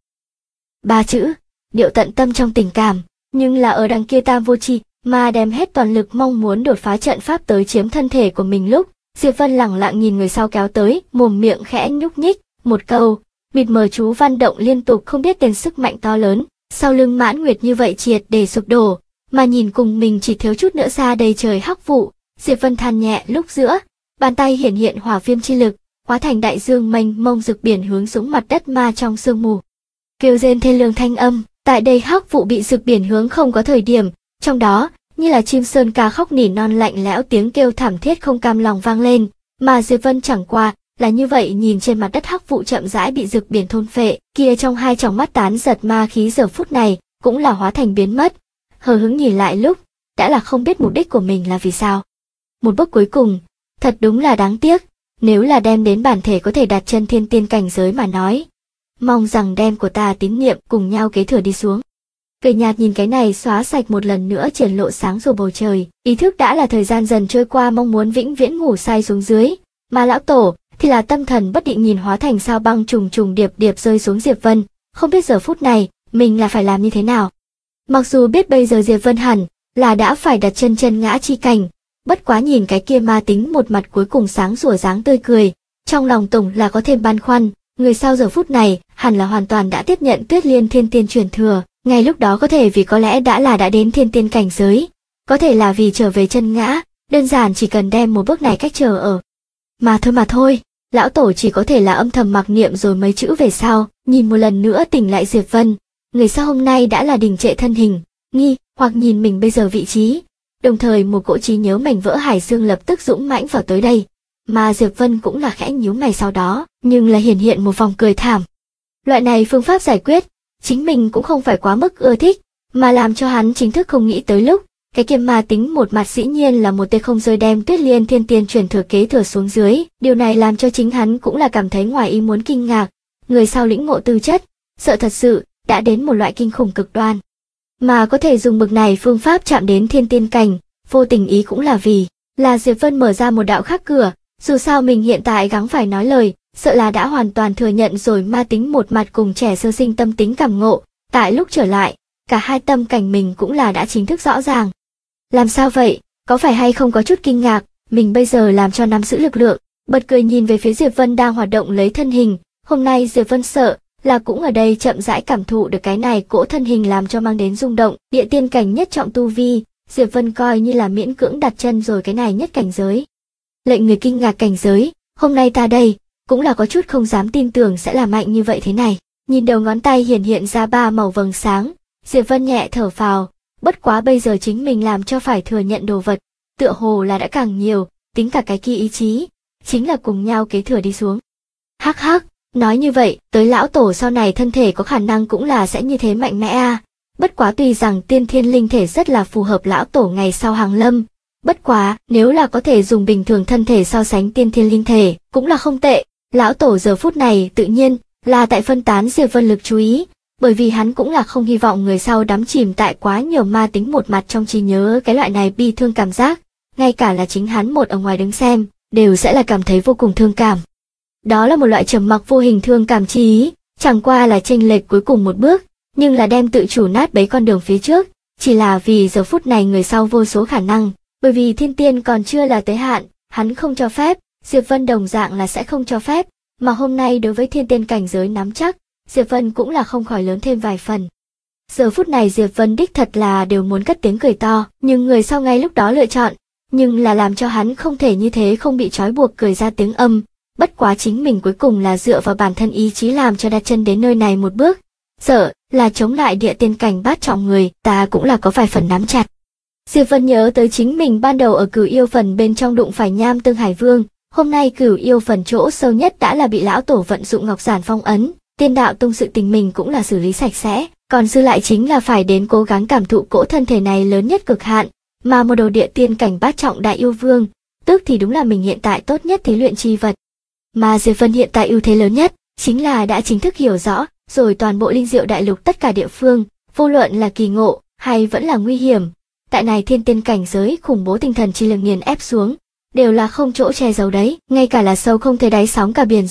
3 chữ, điệu tận tâm trong tình cảm, nhưng là ở đằng kia Tam Vô Chi mà đem hết toàn lực mong muốn đột phá trận pháp tới chiếm thân thể của mình lúc, Diệp Vân lẳng lặng nhìn người sau kéo tới, mồm miệng khẽ nhúc nhích, một câu, mịt mờ chú văn động liên tục không biết tên sức mạnh to lớn, sau lưng Mãn Nguyệt như vậy triệt để sụp đổ, mà nhìn cùng mình chỉ thiếu chút nữa xa đầy trời hắc vụ, Diệp Vân than nhẹ lúc giữa, bàn tay hiển hiện hỏa viêm chi lực, hóa thành đại dương mênh mông rực biển hướng xuống mặt đất ma trong sương mù. Kêu rên thê lương thanh âm, tại đây hắc vụ bị rực biển hướng không có thời điểm, trong đó, như là chim sơn ca khóc nỉ non lạnh lẽo tiếng kêu thảm thiết không cam lòng vang lên, mà Diệp Vân chẳng qua là như vậy nhìn trên mặt đất hắc vụ chậm rãi bị rực biển thôn phệ, kia trong hai tròng mắt tán giật ma khí giờ phút này cũng là hóa thành biến mất. Hờ hững nhìn lại lúc, đã là không biết mục đích của mình là vì sao. Một bước cuối cùng, thật đúng là đáng tiếc, nếu là đem đến bản thể có thể đặt chân thiên tiên cảnh giới mà nói. Mong rằng đem của ta tín niệm cùng nhau kế thừa đi xuống. Cười nhạt nhìn cái này xóa sạch một lần nữa triển lộ sáng rồi bầu trời, ý thức đã là thời gian dần trôi qua mong muốn vĩnh viễn ngủ say xuống dưới, mà lão tổ thì là tâm thần bất định nhìn hóa thành sao băng trùng trùng điệp điệp rơi xuống Diệp Vân, không biết giờ phút này mình là phải làm như thế nào. Mặc dù biết bây giờ Diệp Vân hẳn là đã phải đặt chân chân ngã chi cảnh, bất quá nhìn cái kia ma tính một mặt cuối cùng sáng sủa dáng tươi cười, trong lòng tổng là có thêm băn khoăn, người sau giờ phút này hẳn là hoàn toàn đã tiếp nhận Tuyết Liên Thiên Tiên truyền thừa, ngay lúc đó có thể vì có lẽ đã đến thiên tiên cảnh giới, có thể là vì trở về chân ngã, đơn giản chỉ cần đem một bước này cách trở ở. Mà thôi, lão tổ chỉ có thể là âm thầm mặc niệm rồi mấy chữ về sau, nhìn một lần nữa tỉnh lại Diệp Vân, người sau hôm nay đã là đình trệ thân hình, nghi hoặc nhìn mình bây giờ vị trí, đồng thời một cỗ trí nhớ mảnh vỡ hải dương lập tức dũng mãnh vào tới đây, mà Diệp Vân cũng là khẽ nhíu mày sau đó, nhưng là hiển hiện một vòng cười thảm. Loại này phương pháp giải quyết, chính mình cũng không phải quá mức ưa thích, mà làm cho hắn chính thức không nghĩ tới lúc, cái kia ma tính một mặt dĩ nhiên là một tên không rơi đem Tuyết Liên Thiên Tiên truyền thừa kế thừa xuống dưới, điều này làm cho chính hắn cũng là cảm thấy ngoài ý muốn kinh ngạc, người sau lĩnh ngộ tư chất, sợ thật sự đã đến một loại kinh khủng cực đoan, mà có thể dùng bực này phương pháp chạm đến thiên tiên cảnh, vô tình ý cũng là vì là Diệp Vân mở ra một đạo khác cửa, dù sao mình hiện tại gắng phải nói lời, sợ là đã hoàn toàn thừa nhận rồi ma tính một mặt cùng trẻ sơ sinh tâm tính cảm ngộ, tại lúc trở lại, cả hai tâm cảnh mình cũng là đã chính thức rõ ràng. Làm sao vậy, có phải hay không có chút kinh ngạc, mình bây giờ làm cho nắm giữ lực lượng, bật cười nhìn về phía Diệp Vân đang hoạt động lấy thân hình, hôm nay Diệp Vân sợ là cũng ở đây chậm rãi cảm thụ được cái này cỗ thân hình làm cho mang đến rung động, địa tiên cảnh nhất trọng tu vi, Diệp Vân coi như là miễn cưỡng đặt chân rồi cái này nhất cảnh giới. Lệnh người kinh ngạc cảnh giới, hôm nay ta đây, cũng là có chút không dám tin tưởng sẽ là mạnh như vậy thế này. Nhìn đầu ngón tay hiện ra 3 màu vầng sáng, Diệp Vân nhẹ thở phào, bất quá bây giờ chính mình làm cho phải thừa nhận đồ vật, tựa hồ là đã càng nhiều, tính cả cái kia ý chí, chính là cùng nhau kế thừa đi xuống. Hắc hắc, nói như vậy, tới lão tổ sau này thân thể có khả năng cũng là sẽ như thế mạnh mẽ à. Bất quá tuy rằng tiên thiên linh thể rất là phù hợp lão tổ ngày sau hàng lâm, bất quá nếu là có thể dùng bình thường thân thể so sánh tiên thiên linh thể, cũng là không tệ. Lão tổ giờ phút này tự nhiên là tại phân tán Diệp Vân lực chú ý, bởi vì hắn cũng là không hy vọng người sau đắm chìm tại quá nhiều ma tính một mặt trong trí nhớ cái loại này bi thương cảm giác, ngay cả là chính hắn một ở ngoài đứng xem, đều sẽ là cảm thấy vô cùng thương cảm. Đó là một loại trầm mặc vô hình thương cảm chi ý, chẳng qua là chênh lệch cuối cùng một bước, nhưng là đem tự chủ nát bấy con đường phía trước, chỉ là vì giờ phút này người sau vô số khả năng, bởi vì thiên tiên còn chưa là tới hạn, hắn không cho phép, Diệp Vân đồng dạng là sẽ không cho phép, mà hôm nay đối với thiên tiên cảnh giới nắm chắc, Diệp Vân cũng là không khỏi lớn thêm vài phần. Giờ phút này Diệp Vân đích thật là đều muốn cất tiếng cười to, nhưng người sau ngay lúc đó lựa chọn, nhưng là làm cho hắn không thể như thế không bị trói buộc cười ra tiếng âm, bất quá chính mình cuối cùng là dựa vào bản thân ý chí làm cho đặt chân đến nơi này một bước, sợ là chống lại địa tiên cảnh bát trọng người, ta cũng là có vài phần nắm chặt. Diệp Vân nhớ tới chính mình ban đầu ở Cửu Yêu Phần bên trong đụng phải Nham Tương Hải Vương, hôm nay Cửu Yêu Phần chỗ sâu nhất đã là bị lão tổ vận dụng ngọc giản phong ấn, Tiên đạo tông sự tình mình cũng là xử lý sạch sẽ, còn dư lại chính là phải đến cố gắng cảm thụ cỗ thân thể này lớn nhất cực hạn, mà một đầu địa tiên cảnh bát trọng đại yêu vương, tức thì đúng là mình hiện tại tốt nhất thí luyện chi vật. Mà Diệp Vân hiện tại ưu thế lớn nhất, chính là đã chính thức hiểu rõ, rồi toàn bộ linh diệu đại lục tất cả địa phương, vô luận là kỳ ngộ, hay vẫn là nguy hiểm, tại này thiên tiên cảnh giới khủng bố tinh thần chi lực nghiền ép xuống, đều là không chỗ che giấu đấy, ngay cả là sâu không thể đáy sóng cả biển rộng,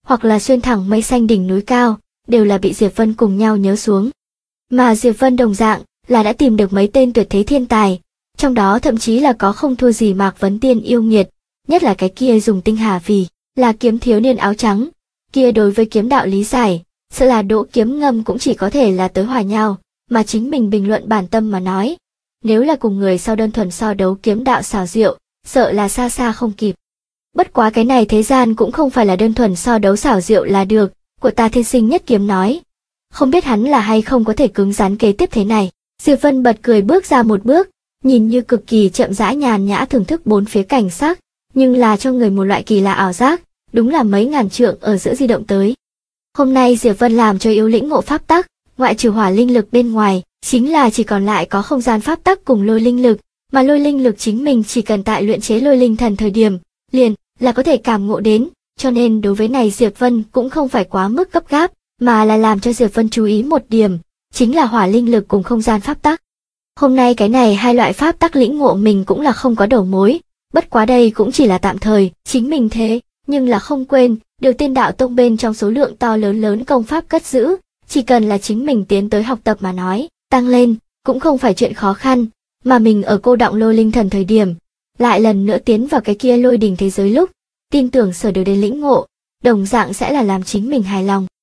hoặc là xuyên thẳng mây xanh đỉnh núi cao, đều là bị Diệp Vân cùng nhau nhớ xuống. Mà Diệp Vân đồng dạng là đã tìm được mấy tên tuyệt thế thiên tài, trong đó thậm chí là có không thua gì Mạc Vấn Tiên yêu nghiệt, nhất là cái kia dùng tinh hà vì là kiếm thiếu niên áo trắng, kia đối với kiếm đạo lý giải, sợ là Đỗ Kiếm Ngâm cũng chỉ có thể là tới hòa nhau, mà chính mình bình luận bản tâm mà nói, nếu là cùng người sau đơn thuần so đấu kiếm đạo xảo diệu, sợ là xa xa không kịp. Bất quá cái này thế gian cũng không phải là đơn thuần so đấu xảo diệu là được, của ta thiên sinh nhất kiếm nói. Không biết hắn là hay không có thể cứng rắn kế tiếp thế này. Diệp Vân bật cười bước ra một bước, nhìn như cực kỳ chậm rãi nhàn nhã thưởng thức bốn phía cảnh sắc, nhưng là cho người một loại kỳ lạ ảo giác, đúng là mấy ngàn trượng ở giữa di động tới. Hôm nay Diệp Vân làm cho yếu lĩnh ngộ pháp tắc, ngoại trừ hỏa linh lực bên ngoài, chính là chỉ còn lại có không gian pháp tắc cùng lôi linh lực, mà lôi linh lực chính mình chỉ cần tại luyện chế lôi linh thần thời điểm, liền là có thể cảm ngộ đến, cho nên đối với này Diệp Vân cũng không phải quá mức gấp gáp, mà là làm cho Diệp Vân chú ý một điểm, chính là hỏa linh lực cùng không gian pháp tắc. Hôm nay cái này hai loại pháp tắc lĩnh ngộ mình cũng là không có đầu mối, bất quá đây cũng chỉ là tạm thời, chính mình thế, nhưng là không quên, điều Tiên Đạo Tông bên trong số lượng to lớn công pháp cất giữ, chỉ cần là chính mình tiến tới học tập mà nói, tăng lên, cũng không phải chuyện khó khăn, mà mình ở cô đọng lôi linh thần thời điểm, lại lần nữa tiến vào cái kia lôi đỉnh thế giới lúc, tin tưởng sở được đến lĩnh ngộ, đồng dạng sẽ là làm chính mình hài lòng.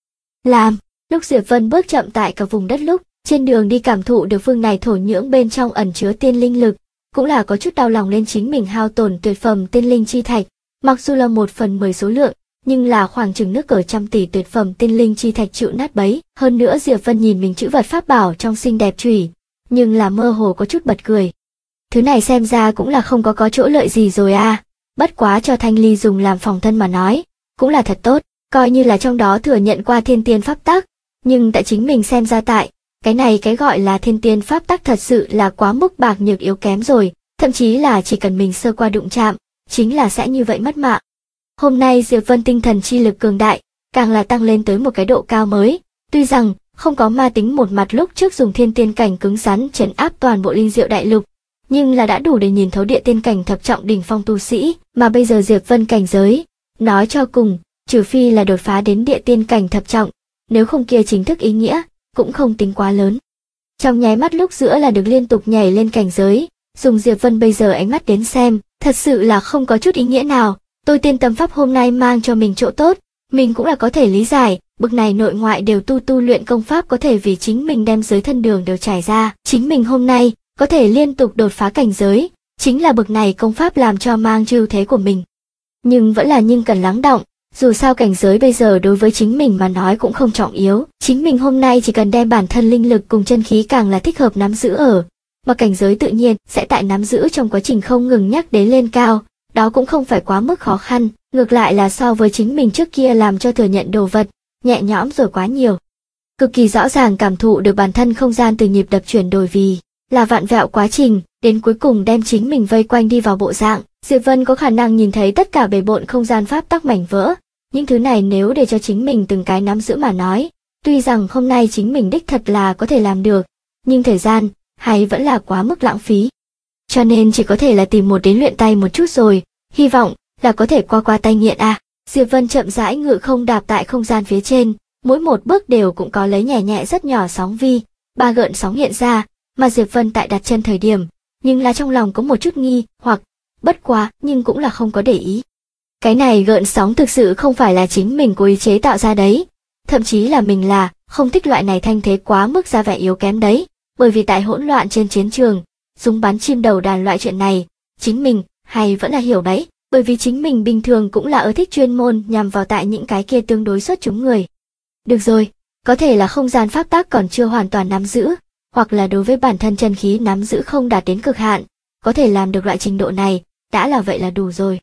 Lúc Diệp Vân bước chậm tại cả vùng đất lúc, trên đường đi cảm thụ được phương này thổ nhưỡng bên trong ẩn chứa tiên linh lực, cũng là có chút đau lòng lên chính mình hao tổn tuyệt phẩm tiên linh chi thạch, mặc dù là 1/10 số lượng, nhưng là khoảng chừng nước cỡ trăm tỷ tuyệt phẩm tiên linh chi thạch chịu nát bấy. Hơn nữa Diệp Vân nhìn mình chữ vật pháp bảo trong xinh đẹp chùy, nhưng là mơ hồ có chút bật cười. Thứ này xem ra cũng là không có chỗ lợi gì rồi à, bất quá cho Thanh Ly dùng làm phòng thân mà nói, cũng là thật tốt, coi như là trong đó thừa nhận qua thiên tiên pháp tắc, nhưng tại chính mình xem ra tại, cái này cái gọi là thiên tiên pháp tắc thật sự là quá mức bạc nhược yếu kém rồi, thậm chí là chỉ cần mình sơ qua đụng chạm, chính là sẽ như vậy mất mạng. Hôm nay Diệp Vân tinh thần chi lực cường đại, càng là tăng lên tới một cái độ cao mới, tuy rằng không có ma tính một mặt lúc trước dùng thiên tiên cảnh cứng rắn trấn áp toàn bộ linh diệu đại lục, nhưng là đã đủ để nhìn thấu địa tiên cảnh thập trọng đỉnh phong tu sĩ, mà bây giờ Diệp Vân cảnh giới, nói cho cùng, trừ phi là đột phá đến địa tiên cảnh thập trọng, nếu không kia chính thức ý nghĩa, cũng không tính quá lớn. Trong nháy mắt lúc giữa là được liên tục nhảy lên cảnh giới, dùng Diệp Vân bây giờ ánh mắt đến xem, thật sự là không có chút ý nghĩa nào, tôi tiên tâm pháp hôm nay mang cho mình chỗ tốt, mình cũng là có thể lý giải, bực này nội ngoại đều tu luyện công pháp có thể vì chính mình đem dưới thân đường đều trải ra, chính mình hôm nay có thể liên tục đột phá cảnh giới, chính là bực này công pháp làm cho mang ưu thế của mình. Nhưng vẫn là cần lắng đọng, dù sao cảnh giới bây giờ đối với chính mình mà nói cũng không trọng yếu, chính mình hôm nay chỉ cần đem bản thân linh lực cùng chân khí càng là thích hợp nắm giữ ở, mà cảnh giới tự nhiên sẽ tại nắm giữ trong quá trình không ngừng nhắc đến lên cao, đó cũng không phải quá mức khó khăn, ngược lại là so với chính mình trước kia làm cho thừa nhận đồ vật, nhẹ nhõm rồi quá nhiều. Cực kỳ rõ ràng cảm thụ được bản thân không gian từ nhịp đập chuyển đổi vì là vạn vẹo quá trình, đến cuối cùng đem chính mình vây quanh đi vào bộ dạng, Diệp Vân có khả năng nhìn thấy tất cả bề bộn không gian pháp tắc mảnh vỡ, những thứ này nếu để cho chính mình từng cái nắm giữ mà nói, tuy rằng hôm nay chính mình đích thật là có thể làm được, nhưng thời gian, hay vẫn là quá mức lãng phí. Cho nên chỉ có thể là tìm một đến luyện tay một chút rồi, hy vọng là có thể qua tay nghiện à. Diệp Vân chậm rãi ngự không đạp tại không gian phía trên, mỗi một bước đều cũng có lấy nhẹ nhẹ rất nhỏ sóng vi, 3 gợn sóng hiện ra, mà Diệp Vân tại đặt chân thời điểm, nhưng là trong lòng có một chút nghi hoặc, bất quá nhưng cũng là không có để ý. Cái này gợn sóng thực sự không phải là chính mình cố ý chế tạo ra đấy, thậm chí là mình là không thích loại này thanh thế quá mức ra vẻ yếu kém đấy, bởi vì tại hỗn loạn trên chiến trường, súng bắn chim đầu đàn loại chuyện này, chính mình hay vẫn là hiểu đấy, bởi vì chính mình bình thường cũng là thích chuyên môn nhằm vào tại những cái kia tương đối xuất chúng người. Được rồi, có thể là không gian pháp tắc còn chưa hoàn toàn nắm giữ, hoặc là đối với bản thân chân khí nắm giữ không đạt đến cực hạn, có thể làm được loại trình độ này, đã là vậy là đủ rồi.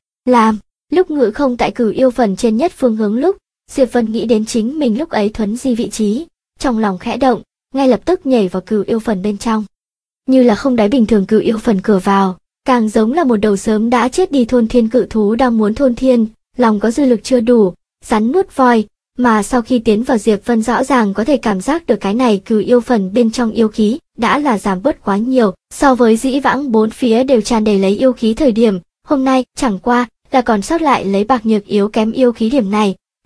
Lúc ngự không tại Cửu Yêu phần trên nhất phương hướng lúc, Diệp Vân nghĩ đến chính mình lúc ấy thuấn di vị trí, trong lòng khẽ động, ngay lập tức nhảy vào Cửu Yêu phần bên trong. Như là không đáy bình thường Cửu Yêu phần cửa vào, càng giống là một đầu sớm đã chết đi thôn thiên cự thú đang muốn thôn thiên, lòng có dư lực chưa đủ, rắn nuốt voi, mà sau khi tiến vào Diệp Vân rõ ràng có thể cảm giác được cái này Cửu Yêu phần bên trong yêu khí đã là giảm bớt quá nhiều, so với dĩ vãng bốn phía đều tràn đầy lấy yêu khí thời điểm, hôm nay chẳng qua là còn sót lại lấy bạc nhược yếu kém yêu khí điểm này,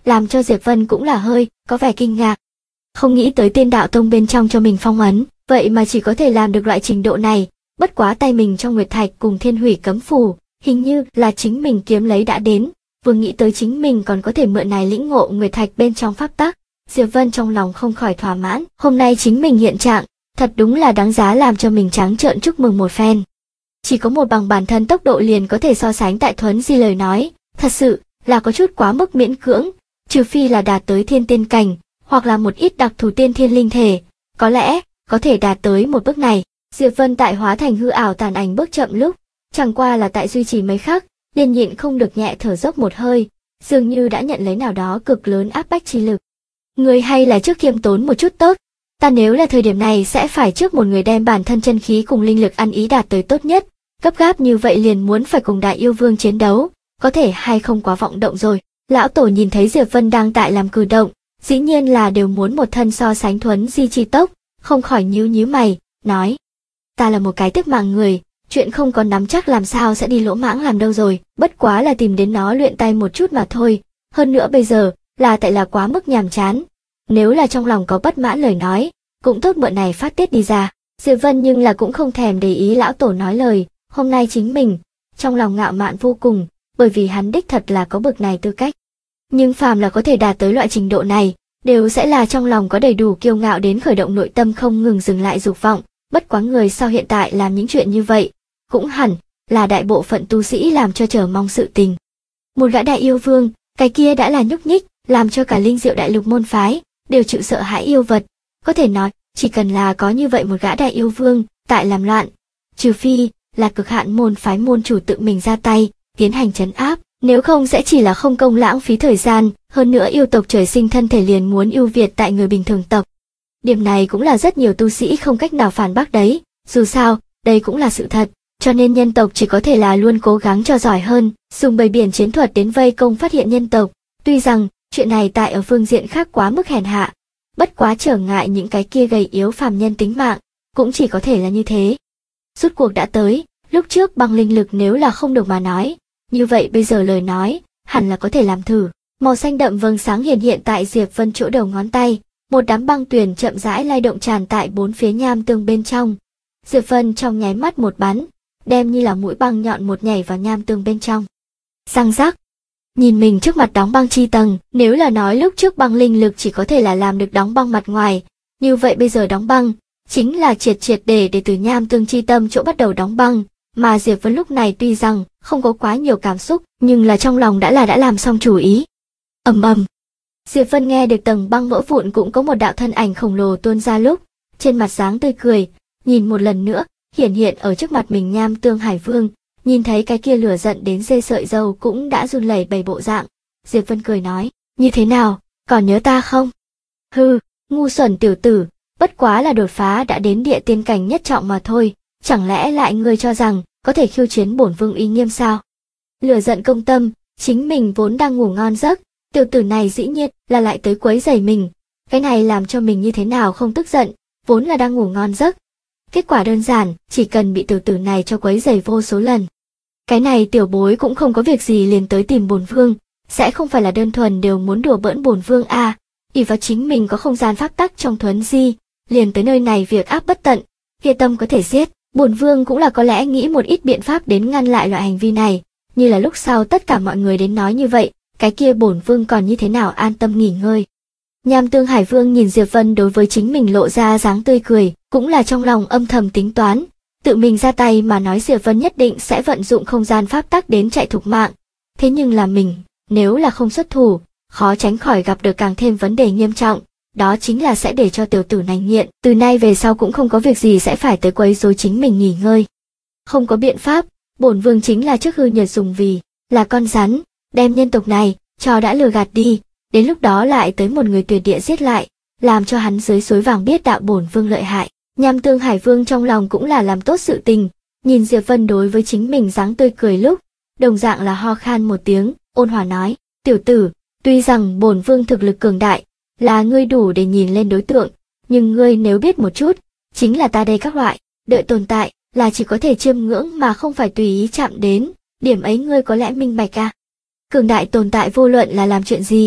làm cho Diệp Vân cũng là hơi có vẻ kinh ngạc. Không nghĩ tới Tiên Đạo Tông bên trong cho mình phong ấn, vậy mà chỉ có thể làm được loại trình độ này, bất quá tay mình trong Nguyệt Thạch cùng Thiên Hủy cấm phù, hình như là chính mình kiếm lấy đã đến, vừa nghĩ tới chính mình còn có thể mượn này lĩnh ngộ Nguyệt Thạch bên trong pháp tắc, Diệp Vân trong lòng không khỏi thỏa mãn, hôm nay chính mình hiện trạng, thật đúng là đáng giá làm cho mình trắng trợn chúc mừng một phen. Chỉ có một bằng bản thân tốc độ liền có thể so sánh tại Thuấn Di lời nói, thật sự là có chút quá mức miễn cưỡng, trừ phi là đạt tới thiên tiên cảnh, hoặc là một ít đặc thù tiên thiên linh thể, có lẽ có thể đạt tới một bước này. Diệp Vân tại hóa thành hư ảo tàn ảnh bước chậm lúc, chẳng qua là tại duy trì mấy khắc, liền nhịn không được nhẹ thở dốc một hơi, dường như đã nhận lấy nào đó cực lớn áp bách chi lực. Người hay là trước khiêm tốn một chút tốt, ta nếu là thời điểm này sẽ phải trước một người đem bản thân chân khí cùng linh lực ăn ý đạt tới tốt nhất, gấp gáp như vậy liền muốn phải cùng Đại Yêu Vương chiến đấu, có thể hay không quá vọng động rồi. Lão Tổ nhìn thấy Diệp Vân đang tại làm cử động, dĩ nhiên là đều muốn một thân so sánh Thuấn Di chi tốc, không khỏi nhíu mày, nói: ta là một cái tiếc mạng người, chuyện không có nắm chắc làm sao sẽ đi lỗ mãng làm đâu rồi, bất quá là tìm đến nó luyện tay một chút mà thôi, hơn nữa bây giờ là tại là quá mức nhàm chán, nếu là trong lòng có bất mãn lời nói, cũng tốt mượn này phát tiết đi ra. Diệp Vân nhưng là cũng không thèm để ý Lão Tổ nói lời, hôm nay chính mình trong lòng ngạo mạn vô cùng, bởi vì hắn đích thật là có bực này tư cách. Nhưng phàm là có thể đạt tới loại trình độ này, đều sẽ là trong lòng có đầy đủ kiêu ngạo đến khởi động nội tâm không ngừng dừng lại dục vọng, bất quá người sau hiện tại làm những chuyện như vậy, cũng hẳn là đại bộ phận tu sĩ làm cho chờ mong sự tình. Một gã Đại Yêu Vương, cái kia đã là nhúc nhích, làm cho cả Linh Diệu Đại Lục môn phái đều chịu sợ hãi yêu vật, có thể nói, chỉ cần là có như vậy một gã Đại Yêu Vương tại làm loạn, trừ phi là cực hạn môn phái môn chủ tự mình ra tay, tiến hành trấn áp, nếu không sẽ chỉ là không công lãng phí thời gian, hơn nữa yêu tộc trời sinh thân thể liền muốn ưu việt tại người bình thường tộc. Điểm này cũng là rất nhiều tu sĩ không cách nào phản bác đấy, dù sao, đây cũng là sự thật, cho nên nhân tộc chỉ có thể là luôn cố gắng cho giỏi hơn, dùng bầy biển chiến thuật đến vây công phát hiện nhân tộc, tuy rằng, chuyện này tại ở phương diện khác quá mức hèn hạ, bất quá trở ngại những cái kia gầy yếu phàm nhân tính mạng, cũng chỉ có thể là như thế. Rút cuộc đã tới, lúc trước bằng linh lực nếu là không được mà nói, như vậy bây giờ lời nói, hẳn là có thể làm thử. Màu xanh đậm vầng sáng hiện tại Diệp Vân chỗ đầu ngón tay, một đám băng tuyền chậm rãi lay động tràn tại bốn phía nham tương bên trong. Diệp Vân trong nháy mắt một bắn, đem như là mũi băng nhọn một nhảy vào nham tương bên trong. Răng rắc. Nhìn mình trước mặt đóng băng chi tầng, nếu là nói lúc trước băng linh lực chỉ có thể là làm được đóng băng mặt ngoài, như vậy bây giờ đóng băng, chính là triệt để từ nham tương chi tâm chỗ bắt đầu đóng băng, mà Diệp Vân lúc này tuy rằng không có quá nhiều cảm xúc, nhưng là trong lòng đã làm xong chủ ý. Ầm ầm. Diệp Vân nghe được tầng băng vỡ vụn cũng có một đạo thân ảnh khổng lồ tuôn ra lúc, trên mặt dáng tươi cười, nhìn một lần nữa, hiện ở trước mặt mình nham tương Hải Vương, nhìn thấy cái kia lửa giận đến dê sợi dâu cũng đã run lẩy bẩy bộ dạng. Diệp Vân cười nói, như thế nào, còn nhớ ta không? Hừ, ngu xuẩn tiểu tử, bất quá là đột phá đã đến địa tiên cảnh nhất trọng mà thôi, chẳng lẽ lại ngươi cho rằng có thể khiêu chiến bổn vương uy nghiêm sao? Lửa giận công tâm, chính mình vốn đang ngủ ngon giấc, tiểu tử này dĩ nhiên là lại tới quấy rầy mình, cái này làm cho mình như thế nào không tức giận, vốn là đang ngủ ngon giấc. Kết quả đơn giản, chỉ cần bị tiểu tử này cho quấy rầy vô số lần. Cái này tiểu bối cũng không có việc gì liền tới tìm bổn vương, sẽ không phải là đơn thuần đều muốn đùa bỡn bổn vương à, ỷ vào chính mình có không gian pháp tắc trong Thuấn Di, liền tới nơi này việc áp bất tận, kia tâm có thể giết, bổn vương cũng là có lẽ nghĩ một ít biện pháp đến ngăn lại loại hành vi này, như là lúc sau tất cả mọi người đến nói như vậy, cái kia bổn vương còn như thế nào an tâm nghỉ ngơi. Nham tương Hải Vương nhìn Diệp Vân đối với chính mình lộ ra dáng tươi cười, cũng là trong lòng âm thầm tính toán, tự mình ra tay mà nói Diệp Vân nhất định sẽ vận dụng không gian pháp tắc đến chạy thục mạng, thế nhưng là mình, nếu là không xuất thủ, khó tránh khỏi gặp được càng thêm vấn đề nghiêm trọng, đó chính là sẽ để cho tiểu tử này nghiện, từ nay về sau cũng không có việc gì sẽ phải tới quấy rối chính mình nghỉ ngơi. Không có biện pháp, bổn vương chính là trước hư nhật dùng vì là con rắn, đem nhân tộc này cho đã lừa gạt đi, đến lúc đó lại tới một người tuyệt địa giết lại, làm cho hắn dưới suối vàng biết đạo bổn vương lợi hại. Nham tương Hải Vương trong lòng cũng là làm tốt sự tình, nhìn Diệp Vân đối với chính mình dáng tươi cười lúc, đồng dạng là ho khan một tiếng, ôn hòa nói, tiểu tử, tuy rằng bổn vương thực lực cường đại, là ngươi đủ để nhìn lên đối tượng, nhưng ngươi nếu biết một chút, chính là ta đây các loại, đợi tồn tại, là chỉ có thể chiêm ngưỡng mà không phải tùy ý chạm đến, điểm ấy ngươi có lẽ minh bạch à. Cường đại tồn tại vô luận là làm chuyện gì,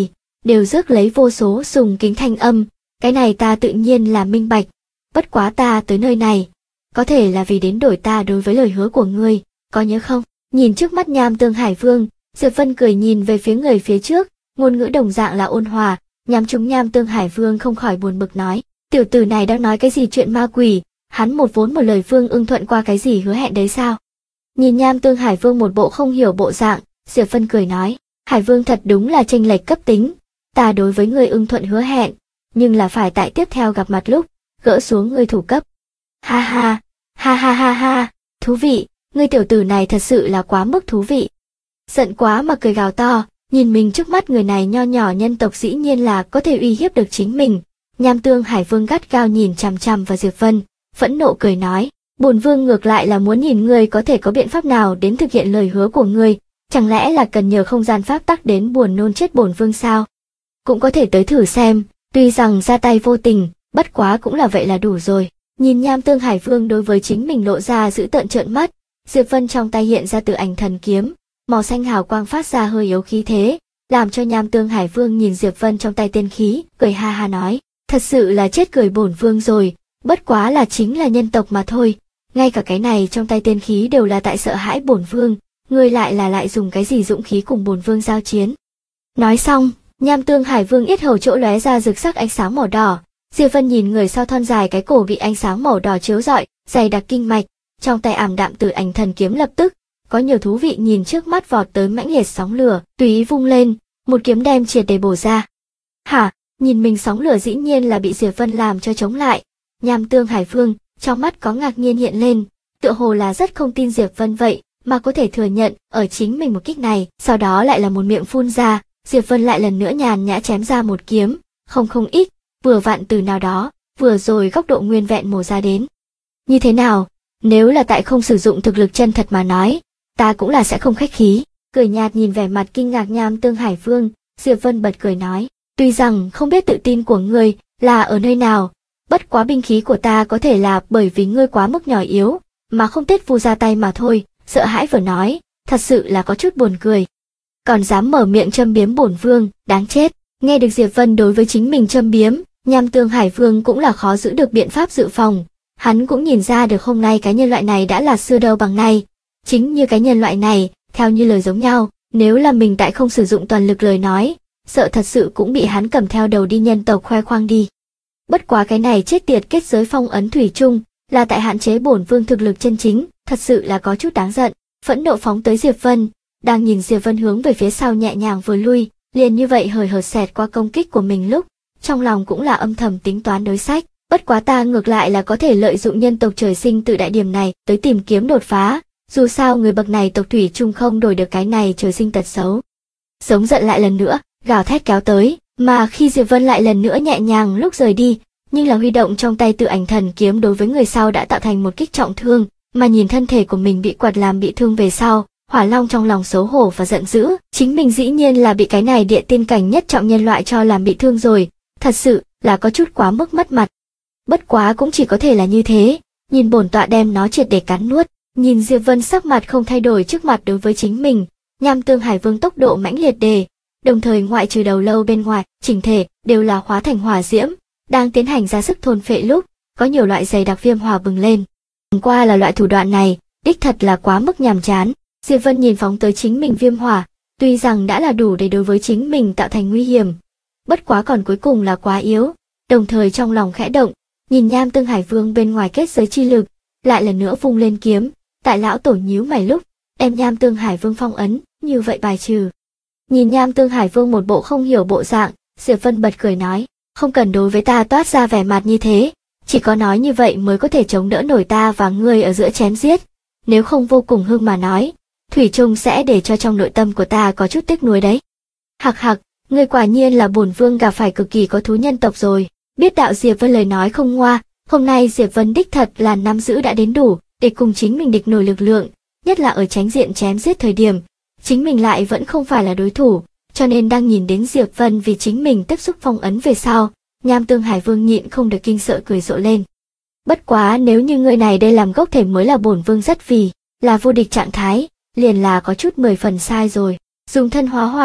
đều rước lấy vô số sùng kính thanh âm, cái này ta tự nhiên là minh bạch, bất quá ta tới nơi này, có thể là vì đến đổi ta đối với lời hứa của ngươi, có nhớ không? Nhìn trước mắt Nham Tương Hải Vương, Diệp Vân cười nhìn về phía người phía trước, ngôn ngữ đồng dạng là ôn hòa, nhắm trúng Nham Tương Hải Vương không khỏi buồn bực nói, tiểu tử này đang nói cái gì chuyện ma quỷ, hắn một vốn một lời Vương ưng thuận qua cái gì hứa hẹn đấy sao? Nhìn Nham Tương Hải Vương một bộ không hiểu bộ dạng, Diệp Vân cười nói, Hải Vương thật đúng là chênh lệch cấp tính, ta đối với ngươi ưng thuận hứa hẹn, nhưng là phải tại tiếp theo gặp mặt lúc, gỡ xuống ngươi thủ cấp. Ha ha, ha ha ha ha, thú vị, ngươi tiểu tử này thật sự là quá mức thú vị. Giận quá mà cười gào to, nhìn mình trước mắt người này nho nhỏ nhân tộc dĩ nhiên là có thể uy hiếp được chính mình. Nham Tương Hải Vương gắt gao nhìn chằm chằm vào Diệp Vân, phẫn nộ cười nói, bổn vương ngược lại là muốn nhìn ngươi có thể có biện pháp nào đến thực hiện lời hứa của ngươi, chẳng lẽ là cần nhờ không gian pháp tắc đến buồn nôn chết bổn vương sao? Cũng có thể tới thử xem, tuy rằng ra tay vô tình, bất quá cũng là vậy là đủ rồi. Nhìn Nham Tương Hải Vương đối với chính mình lộ ra dữ tợn trợn mắt, Diệp Vân trong tay hiện ra Tử Ảnh Thần Kiếm, màu xanh hào quang phát ra hơi yếu khí thế, làm cho Nham Tương Hải Vương nhìn Diệp Vân trong tay tiên khí, cười ha ha nói, thật sự là chết cười bổn vương rồi, bất quá là chính là nhân tộc mà thôi, ngay cả cái này trong tay tiên khí đều là tại sợ hãi bổn vương, ngươi lại dùng cái gì dũng khí cùng bổn vương giao chiến. Nói xong, Nham Tương Hải Vương yết hầu chỗ lóe ra rực sắc ánh sáng màu đỏ, Diệp Vân nhìn người sau thon dài cái cổ bị ánh sáng màu đỏ chiếu rọi, dày đặc kinh mạch, trong tay ảm đạm Tử Ảnh Thần Kiếm lập tức có nhiều thú vị nhìn trước mắt vọt tới mãnh liệt sóng lửa, tùy ý vung lên, một kiếm đem triệt để bổ ra. Hả, nhìn mình sóng lửa dĩ nhiên là bị Diệp Vân làm cho chống lại. Nham Tương Hải Vương trong mắt có ngạc nhiên hiện lên, tựa hồ là rất không tin Diệp Vân vậy, mà có thể thừa nhận ở chính mình một kích này, sau đó lại là một miệng phun ra, Diệp Vân lại lần nữa nhàn nhã chém ra một kiếm, không ít, vừa vặn từ nào đó, vừa rồi góc độ nguyên vẹn mổ ra đến. Như thế nào, nếu là tại không sử dụng thực lực chân thật mà nói, ta cũng là sẽ không khách khí. Cười nhạt nhìn vẻ mặt kinh ngạc Nham Tương Hải Vương, Diệp Vân bật cười nói, tuy rằng không biết tự tin của ngươi là ở nơi nào, bất quá binh khí của ta có thể là bởi vì ngươi quá mức nhỏ yếu, mà không tiết phu ra tay mà thôi, sợ hãi vừa nói, thật sự là có chút buồn cười. Còn dám mở miệng châm biếm bổn vương, đáng chết. Nghe được Diệp Vân đối với chính mình châm biếm, Nham Tương Hải Vương cũng là khó giữ được biện pháp dự phòng, hắn cũng nhìn ra được hôm nay cái nhân loại này đã là xưa đâu bằng nay. Chính như cái nhân loại này, theo như lời giống nhau, nếu là mình tại không sử dụng toàn lực lời nói, sợ thật sự cũng bị hắn cầm theo đầu đi nhân tộc khoe khoang đi. Bất quá cái này chết tiệt kết giới phong ấn thủy chung, là tại hạn chế bổn vương thực lực chân chính, thật sự là có chút đáng giận. Phẫn nộ phóng tới Diệp Vân, đang nhìn Diệp Vân hướng về phía sau nhẹ nhàng vừa lui, liền như vậy hời hợt xẹt qua công kích của mình lúc, trong lòng cũng là âm thầm tính toán đối sách, bất quá ta ngược lại là có thể lợi dụng nhân tộc trời sinh tự đại điểm này tới tìm kiếm đột phá, dù sao người bậc này tộc thủy chung không đổi được cái này trời sinh tật xấu. Giống giận lại lần nữa, gào thét kéo tới, mà khi Diệp Vân lại lần nữa nhẹ nhàng lúc rời đi, nhưng là huy động trong tay Tử Ảnh Thần Kiếm đối với người sau đã tạo thành một kích trọng thương, mà nhìn thân thể của mình bị quật làm bị thương về sau, Hỏa Long trong lòng xấu hổ và giận dữ, chính mình dĩ nhiên là bị cái này địa tiên cảnh nhất trọng nhân loại cho làm bị thương rồi, thật sự là có chút quá mức mất mặt. Bất quá cũng chỉ có thể là như thế, nhìn bổn tọa đem nó triệt để cắn nuốt. Nhìn Diệp Vân sắc mặt không thay đổi trước mặt đối với chính mình, Nham Tương Hải Vương tốc độ mãnh liệt đề, đồng thời ngoại trừ đầu lâu bên ngoài, chỉnh thể đều là hóa thành hỏa diễm, đang tiến hành ra sức thôn phệ lúc, có nhiều loại dày đặc viêm hỏa bừng lên. Qua là loại thủ đoạn này, đích thật là quá mức nhàm chán. Diệp Vân nhìn phóng tới chính mình viêm hỏa, tuy rằng đã là đủ để đối với chính mình tạo thành nguy hiểm, bất quá còn cuối cùng là quá yếu, đồng thời trong lòng khẽ động, nhìn Nham Tương Hải Vương bên ngoài kết giới chi lực, lại lần nữa vung lên kiếm, tại lão tổ nhíu mày lúc, đem Nham Tương Hải Vương phong ấn, như vậy bài trừ. Nhìn Nham Tương Hải Vương một bộ không hiểu bộ dạng, Diệp Vân bật cười nói, không cần đối với ta toát ra vẻ mặt như thế, chỉ có nói như vậy mới có thể chống đỡ nổi ta và ngươi ở giữa chém giết, nếu không vô cùng hưng mà nói, thủy chung sẽ để cho trong nội tâm của ta có chút tiếc nuối đấy. Hạc hạc, ngươi quả nhiên là bổn vương gặp phải cực kỳ có thú nhân tộc rồi. Biết đạo Diệp Vân lời nói không ngoa, hôm nay Diệp Vân đích thật là nắm giữ đã đến đủ để cùng chính mình địch nổi lực lượng, nhất là ở tránh diện chém giết thời điểm, chính mình lại vẫn không phải là đối thủ, cho nên đang nhìn đến Diệp Vân vì chính mình tiếp xúc phong ấn về sau, Nham Tương Hải Vương nhịn không được kinh sợ cười rộ lên. Bất quá nếu như người này đây làm gốc thể mới là bổn vương rất vì là vô địch trạng thái, liền là có chút 10 phần sai rồi. Dùng thân hóa hỏa,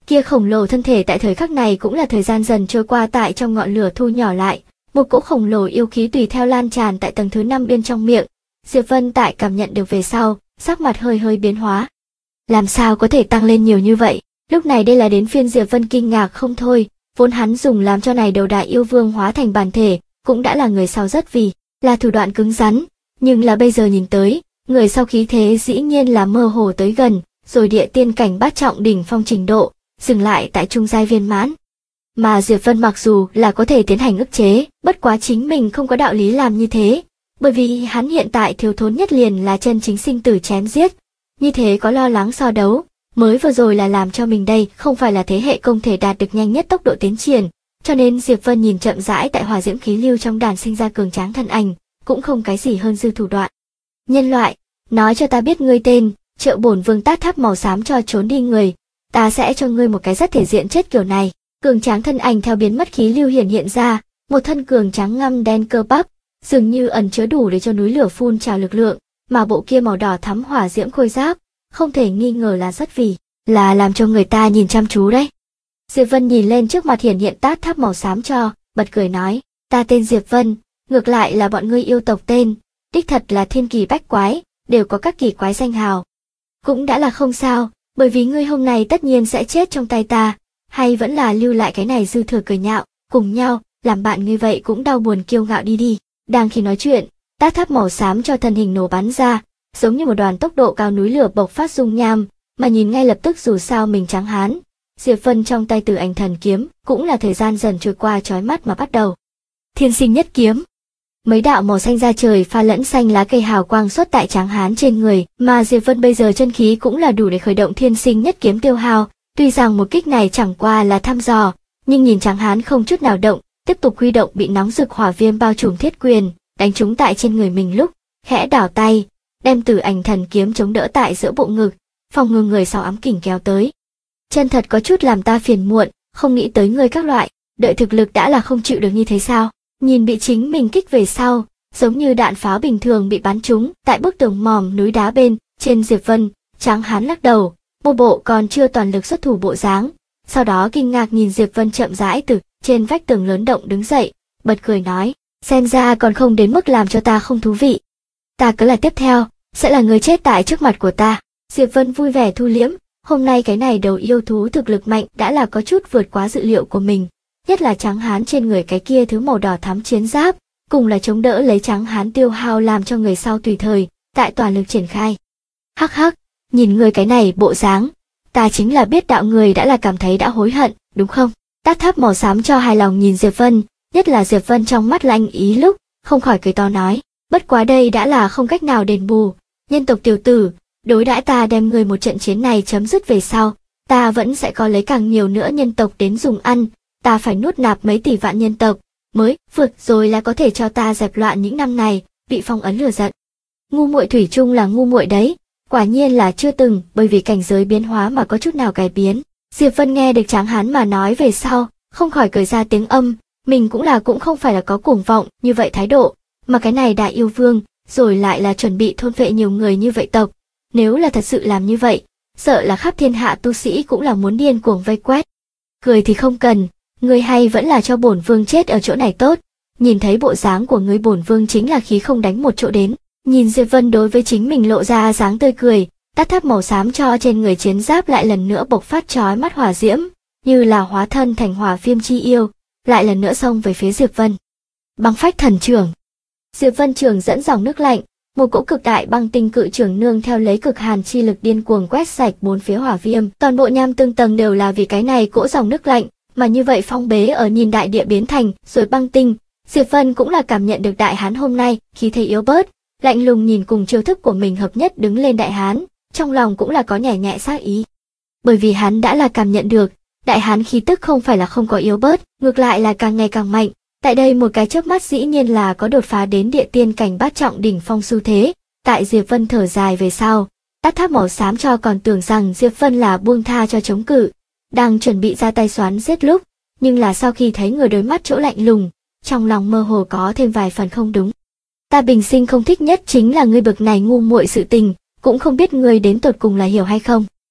Kia khổng lồ thân thể tại thời khắc này cũng là thời gian dần trôi qua tại trong ngọn lửa thu nhỏ lại, một cỗ khổng lồ yêu khí tùy theo lan tràn tại tầng thứ 5 bên trong miệng. Diệp Vân tại cảm nhận được về sau, sắc mặt hơi hơi biến hóa. Làm sao có thể tăng lên nhiều như vậy? Lúc này đây là đến phiên Diệp Vân kinh ngạc không thôi, vốn hắn dùng làm cho này đầu đại yêu vương hóa thành bản thể, cũng đã là người sau rất vì là thủ đoạn cứng rắn, nhưng là bây giờ nhìn tới, người sau khí thế dĩ nhiên là mơ hồ tới gần, rồi địa tiên cảnh bát trọng đỉnh phong trình độ, dừng lại tại trung giai viên mãn. Mà Diệp Vân mặc dù là có thể tiến hành ức chế, bất quá chính mình không có đạo lý làm như thế, bởi vì hắn hiện tại thiếu thốn nhất liền là chân chính sinh tử chém giết, như thế có lo lắng so đấu, mới vừa rồi là làm cho mình đây không phải là thế hệ không thể đạt được nhanh nhất tốc độ tiến triển, cho nên Diệp Vân nhìn chậm rãi tại hỏa diễm khí lưu trong đàn sinh ra cường tráng thân ảnh, cũng không cái gì hơn dư thủ đoạn. Nhân loại, nói cho ta biết ngươi tên, Triệu bổn vương tát tháp màu xám cho trốn đi người, ta sẽ cho ngươi một cái rất thể diện chết kiểu này. Cường tráng thân ảnh theo biến mất khí lưu hiện ra, một thân cường tráng ngăm đen cơ bắp, dường như ẩn chứa đủ để cho núi lửa phun trào lực lượng, mà bộ kia màu đỏ thắm hỏa diễm khôi giáp, không thể nghi ngờ là rất vì là làm cho người ta nhìn chăm chú đấy. Diệp Vân nhìn lên trước mặt hiện tát tháp màu xám cho, bật cười nói, ta tên Diệp Vân, ngược lại là bọn ngươi yêu tộc tên, đích thật là thiên kỳ bách quái, đều có các kỳ quái danh hào. Cũng đã là không sao, bởi vì ngươi hôm nay tất nhiên sẽ chết trong tay ta, hay vẫn là lưu lại cái này dư thừa cười nhạo, cùng nhau, làm bạn ngươi vậy cũng đau buồn kiêu ngạo đi đi. Đang khi nói chuyện, tát tháp màu xám cho thân hình nổ bắn ra, giống như một đoàn tốc độ cao núi lửa bộc phát dung nham, mà nhìn ngay lập tức dù sao mình trắng hán. Diệp Vân trong tay Tử Ảnh Thần Kiếm, cũng là thời gian dần trôi qua chói mắt mà bắt đầu. Thiên Sinh Nhất Kiếm. Mấy đạo màu xanh da trời pha lẫn xanh lá cây hào quang xuất tại tráng hán trên người, mà Diệp Vân bây giờ chân khí cũng là đủ để khởi động Thiên Sinh Nhất Kiếm tiêu hao, tuy rằng một kích này chẳng qua là thăm dò, nhưng nhìn tráng hán không chút nào động, tiếp tục huy động bị nóng rực hỏa viêm bao trùm thiết quyền, đánh trúng tại trên người mình lúc, khẽ đảo tay, đem Tử Ảnh Thần Kiếm chống đỡ tại giữa bộ ngực, phòng ngừa người sau ám kình kéo tới. Chân thật có chút làm ta phiền muộn, không nghĩ tới ngươi các loại, đợi thực lực đã là không chịu được như thế sao? Nhìn bị chính mình kích về sau, giống như đạn pháo bình thường bị bắn trúng tại bức tường mỏm núi đá bên trên Diệp Vân, tráng hán lắc đầu, một bộ còn chưa toàn lực xuất thủ bộ dáng, sau đó kinh ngạc nhìn Diệp Vân chậm rãi từ trên vách tường lớn động đứng dậy, bật cười nói, xem ra còn không đến mức làm cho ta không thú vị. Ta cứ là tiếp theo, sẽ là người chết tại trước mặt của ta. Diệp Vân vui vẻ thu liễm, hôm nay cái này đầu yêu thú thực lực mạnh đã là có chút vượt quá dự liệu của mình, nhất là tráng hán trên người cái kia thứ màu đỏ thắm chiến giáp, cùng là chống đỡ lấy tráng hán tiêu hao làm cho người sau tùy thời, tại toàn lực triển khai. Hắc hắc, nhìn người cái này bộ dáng, ta chính là biết đạo người đã là cảm thấy đã hối hận, đúng không? Tát tháp màu xám cho hài lòng nhìn Diệp Vân, nhất là Diệp Vân trong mắt lanh ý lúc, không khỏi cười to nói, bất quá đây đã là không cách nào đền bù, nhân tộc tiểu tử, đối đãi ta đem người một trận chiến này chấm dứt về sau, ta vẫn sẽ có lấy càng nhiều nữa nhân tộc đến dùng ăn, ta phải nuốt nạp mấy tỷ vạn nhân tộc, mới vượt rồi là có thể cho ta dẹp loạn những năm này, bị phong ấn lừa giận. Ngu muội thủy chung là ngu muội đấy, quả nhiên là chưa từng bởi vì cảnh giới biến hóa mà có chút nào cải biến. Diệp Vân nghe được tráng hán mà nói về sau, không khỏi cười ra tiếng âm, mình cũng không phải là có cuồng vọng như vậy thái độ, mà cái này đại yêu vương, rồi lại là chuẩn bị thôn phệ nhiều người như vậy tộc. Nếu là thật sự làm như vậy, sợ là khắp thiên hạ tu sĩ cũng là muốn điên cuồng vây quét. Cười thì không cần, ngươi hay vẫn là cho bổn vương chết ở chỗ này tốt. Nhìn thấy bộ dáng của ngươi bổn vương chính là khí không đánh một chỗ đến. Nhìn Diệp Vân đối với chính mình lộ ra dáng tươi cười, tát tháp màu xám cho trên người chiến giáp lại lần nữa bộc phát chói mắt hỏa diễm, như là hóa thân thành hỏa viêm chi yêu, lại lần nữa xông về phía Diệp Vân. Băng phách thần trưởng. Diệp Vân trường dẫn dòng nước lạnh, một cỗ cực đại băng tinh cự trường nương theo lấy cực hàn chi lực điên cuồng quét sạch bốn phía hỏa viêm, toàn bộ nham tương tầng đều là vì cái này cỗ dòng nước lạnh, mà như vậy phong bế ở nhìn đại địa biến thành rồi băng tinh. Diệp Vân cũng là cảm nhận được đại hán hôm nay khí thế yếu bớt, lạnh lùng nhìn cùng chiêu thức của mình hợp nhất đứng lên đại hán, trong lòng cũng là có nhẹ nhẹ sát ý. Bởi vì hắn đã là cảm nhận được, đại hán khí tức không phải là không có yếu bớt, ngược lại là càng ngày càng mạnh. Tại đây một cái chớp mắt dĩ nhiên là có đột phá đến địa tiên cảnh bát trọng đỉnh phong xu thế. Tại Diệp Vân thở dài về sau, tát tháp màu xám cho còn tưởng rằng Diệp Vân là buông tha cho chống cự, đang chuẩn bị ra tay xoắn giết lúc, nhưng là sau khi thấy người đối mắt chỗ lạnh lùng, trong lòng mơ hồ có thêm vài phần không đúng. Ta bình sinh không thích nhất chính là ngươi bực này ngu muội sự tình, cũng không biết ngươi đến tột cùng là hiểu hay không.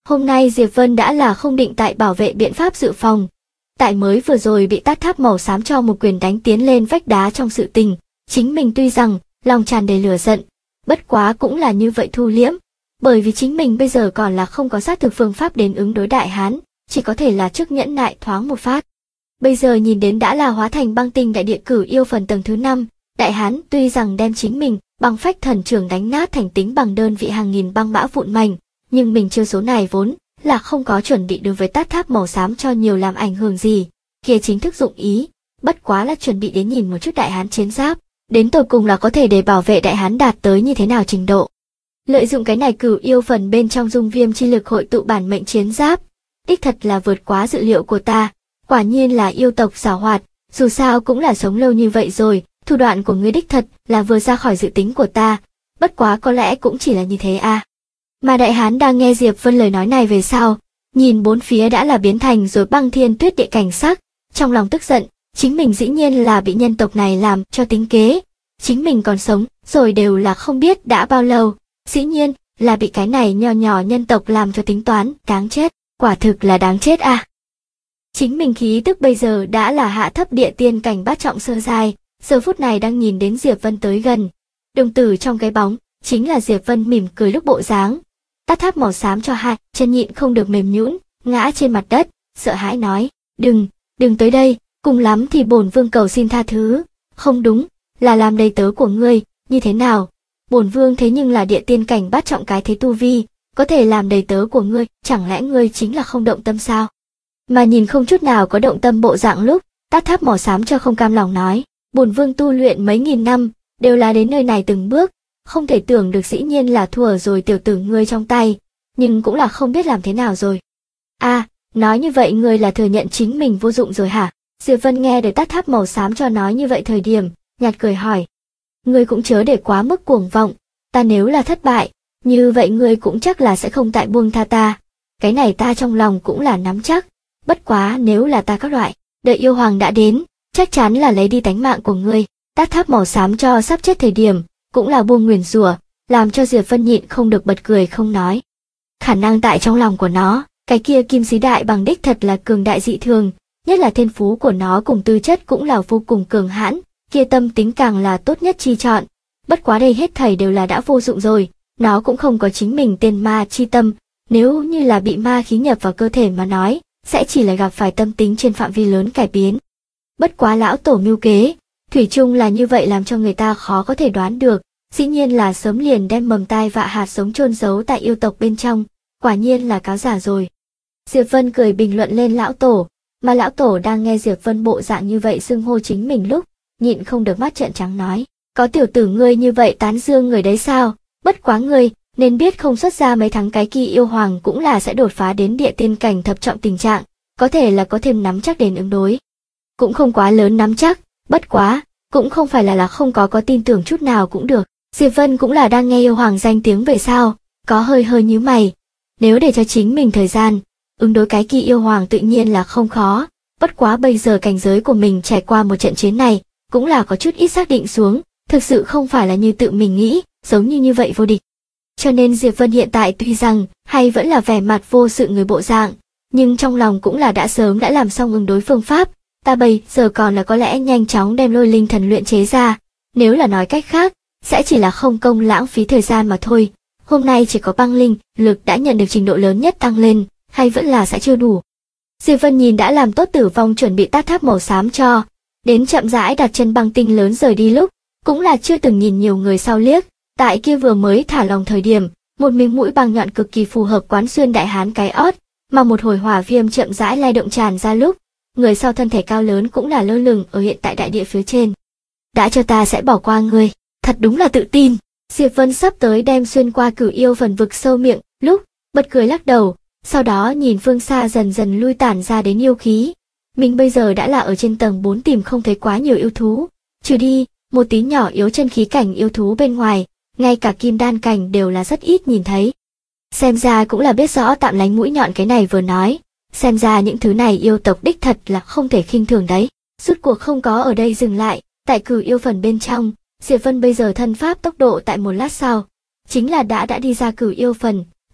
Hôm nay Diệp Vân đã là không định tại bảo vệ biện pháp dự phòng. Tại mới vừa rồi bị tát tháp màu xám cho một quyền đánh tiến lên vách đá trong sự tình, chính mình tuy rằng lòng tràn đầy lửa giận, bất quá cũng là như vậy thu liễm, bởi vì chính mình bây giờ còn là không có xác thực phương pháp đến ứng đối đại hán, chỉ có thể là trước nhẫn nại thoáng một phát. Bây giờ nhìn đến đã là hóa thành băng tinh đại địa cửu yêu phần tầng thứ 5, đại hán tuy rằng đem chính mình bằng phách thần trường đánh nát thành tính bằng đơn vị hàng nghìn băng bão vụn mảnh, nhưng mình chưa số này vốn là không có chuẩn bị đối với tát tháp màu xám cho nhiều làm ảnh hưởng gì, kia chính thức dụng ý, bất quá là chuẩn bị đến nhìn một chút đại hán chiến giáp, đến tột cùng là có thể để bảo vệ đại hán đạt tới như thế nào trình độ. Lợi dụng cái này cửu yêu phần bên trong dung viêm chi lực hội tụ bản mệnh chiến giáp, đích thật là vượt quá dự liệu của ta, quả nhiên là yêu tộc xảo hoạt, dù sao cũng là sống lâu như vậy rồi, thủ đoạn của ngươi đích thật là vừa ra khỏi dự tính của ta, bất quá có lẽ cũng chỉ là như thế à. Mà đại hán đang nghe Diệp Vân lời nói này về sau, nhìn bốn phía đã là biến thành rồi băng thiên tuyết địa cảnh sắc, trong lòng tức giận, chính mình dĩ nhiên là bị nhân tộc này làm cho tính kế, chính mình còn sống rồi đều là không biết đã bao lâu, dĩ nhiên là bị cái này nho nhỏ nhân tộc làm cho tính toán, đáng chết, quả thực là đáng chết à. Chính mình khí tức bây giờ đã là hạ thấp địa tiên cảnh bát trọng sơ giai, giờ phút này đang nhìn đến Diệp Vân tới gần, đồng tử trong cái bóng, chính là Diệp Vân mỉm cười lúc bộ dáng. Tát tháp màu xám cho hai, chân nhịn không được mềm nhũn, ngã trên mặt đất, sợ hãi nói, đừng tới đây, cùng lắm thì bổn vương cầu xin tha thứ, không đúng, là làm đầy tớ của ngươi, như thế nào? Bổn vương thế nhưng là địa tiên cảnh bát trọng cái thế tu vi, có thể làm đầy tớ của ngươi, chẳng lẽ ngươi chính là không động tâm sao? Mà nhìn không chút nào có động tâm bộ dạng lúc, tát tháp màu xám cho không cam lòng nói, bổn vương tu luyện mấy nghìn năm, đều là đến nơi này từng bước, không thể tưởng được dĩ nhiên là thua rồi tiểu tử ngươi trong tay, nhưng cũng là không biết làm thế nào rồi. À, nói như vậy ngươi là thừa nhận chính mình vô dụng rồi hả? Diệp Vân nghe được tát tháp màu xám cho nói như vậy thời điểm, nhạt cười hỏi. Ngươi cũng chớ để quá mức cuồng vọng, ta nếu là thất bại, như vậy ngươi cũng chắc là sẽ không tại buông tha ta. Cái này ta trong lòng cũng là nắm chắc, bất quá nếu là ta các loại, đợi yêu hoàng đã đến, chắc chắn là lấy đi tánh mạng của ngươi. Tát tháp màu xám cho sắp chết thời điểm, cũng là buông nguyền rủa, làm cho Diệp Vân nhịn không được bật cười không nói. Khả năng tại trong lòng của nó, cái kia kim sĩ đại bằng đích thật là cường đại dị thường, nhất là thiên phú của nó cùng tư chất cũng là vô cùng cường hãn, kia tâm tính càng là tốt nhất chi chọn. Bất quá đây hết thảy đều là đã vô dụng rồi, nó cũng không có chính mình tên ma chi tâm, nếu như là bị ma khí nhập vào cơ thể mà nói, sẽ chỉ là gặp phải tâm tính trên phạm vi lớn cải biến. Bất quá lão tổ mưu kế, thủy chung là như vậy làm cho người ta khó có thể đoán được, dĩ nhiên là sớm liền đem mầm tai vạ hạt sống chôn giấu tại yêu tộc bên trong, quả nhiên là cáo giả rồi. Diệp Vân cười bình luận lên lão tổ, mà lão tổ đang nghe Diệp Vân bộ dạng như vậy xưng hô chính mình lúc, nhịn không được mắt trợn trắng nói, có tiểu tử ngươi như vậy tán dương người đấy sao, bất quá ngươi, nên biết không xuất ra mấy tháng cái kia yêu hoàng cũng là sẽ đột phá đến địa tiên cảnh thập trọng tình trạng, có thể là có thêm nắm chắc đến ứng đối. Cũng không quá lớn nắm chắc, bất quá, cũng không phải là không có tin tưởng chút nào cũng được. Diệp Vân cũng là đang nghe yêu hoàng danh tiếng về sao, có hơi nhíu mày. Nếu để cho chính mình thời gian, ứng đối cái kia yêu hoàng tự nhiên là không khó, bất quá bây giờ cảnh giới của mình trải qua một trận chiến này, cũng là có chút ít xác định xuống, thực sự không phải là như tự mình nghĩ, giống như vậy vô địch. Cho nên Diệp Vân hiện tại tuy rằng, hay vẫn là vẻ mặt vô sự người bộ dạng, nhưng trong lòng cũng là đã sớm đã làm xong ứng đối phương pháp, ta bây giờ còn là có lẽ nhanh chóng đem lôi linh thần luyện chế ra, nếu là nói cách khác, sẽ chỉ là không công lãng phí thời gian mà thôi. Hôm nay chỉ có băng linh lực đã nhận được trình độ lớn nhất tăng lên, hay vẫn là sẽ chưa đủ. Diệp Vân nhìn đã làm tốt tử vong chuẩn bị tát tháp màu xám cho, đến chậm rãi đặt chân băng tinh lớn rời đi lúc, cũng là chưa từng nhìn nhiều người sau liếc, tại kia vừa mới thả lòng thời điểm, một miếng mũi băng nhọn cực kỳ phù hợp quán xuyên đại hán cái ót, mà một hồi hỏa viêm chậm rãi lay động tràn ra lúc, người sau thân thể cao lớn cũng là lơ lửng ở hiện tại đại địa phía trên. Đã cho ta sẽ bỏ qua ngươi, thật đúng là tự tin. Diệp Vân sắp tới đem xuyên qua cửu yêu phần vực sâu miệng, lúc bật cười lắc đầu, sau đó nhìn phương xa dần dần lui tản ra đến yêu khí. Mình bây giờ đã là ở trên tầng 4 tìm không thấy quá nhiều yêu thú, trừ đi một tí nhỏ yếu chân khí cảnh yêu thú bên ngoài, ngay cả kim đan cảnh đều là rất ít nhìn thấy. Xem ra cũng là biết rõ tạm lánh mũi nhọn cái này vừa nói, xem ra những thứ này yêu tộc đích thật là không thể khinh thường đấy. Rút cuộc không có ở đây dừng lại, tại cửu yêu phần bên trong, Diệp Vân bây giờ thân pháp tốc độ tại một lát sau, chính là đã đi ra cửu yêu phần,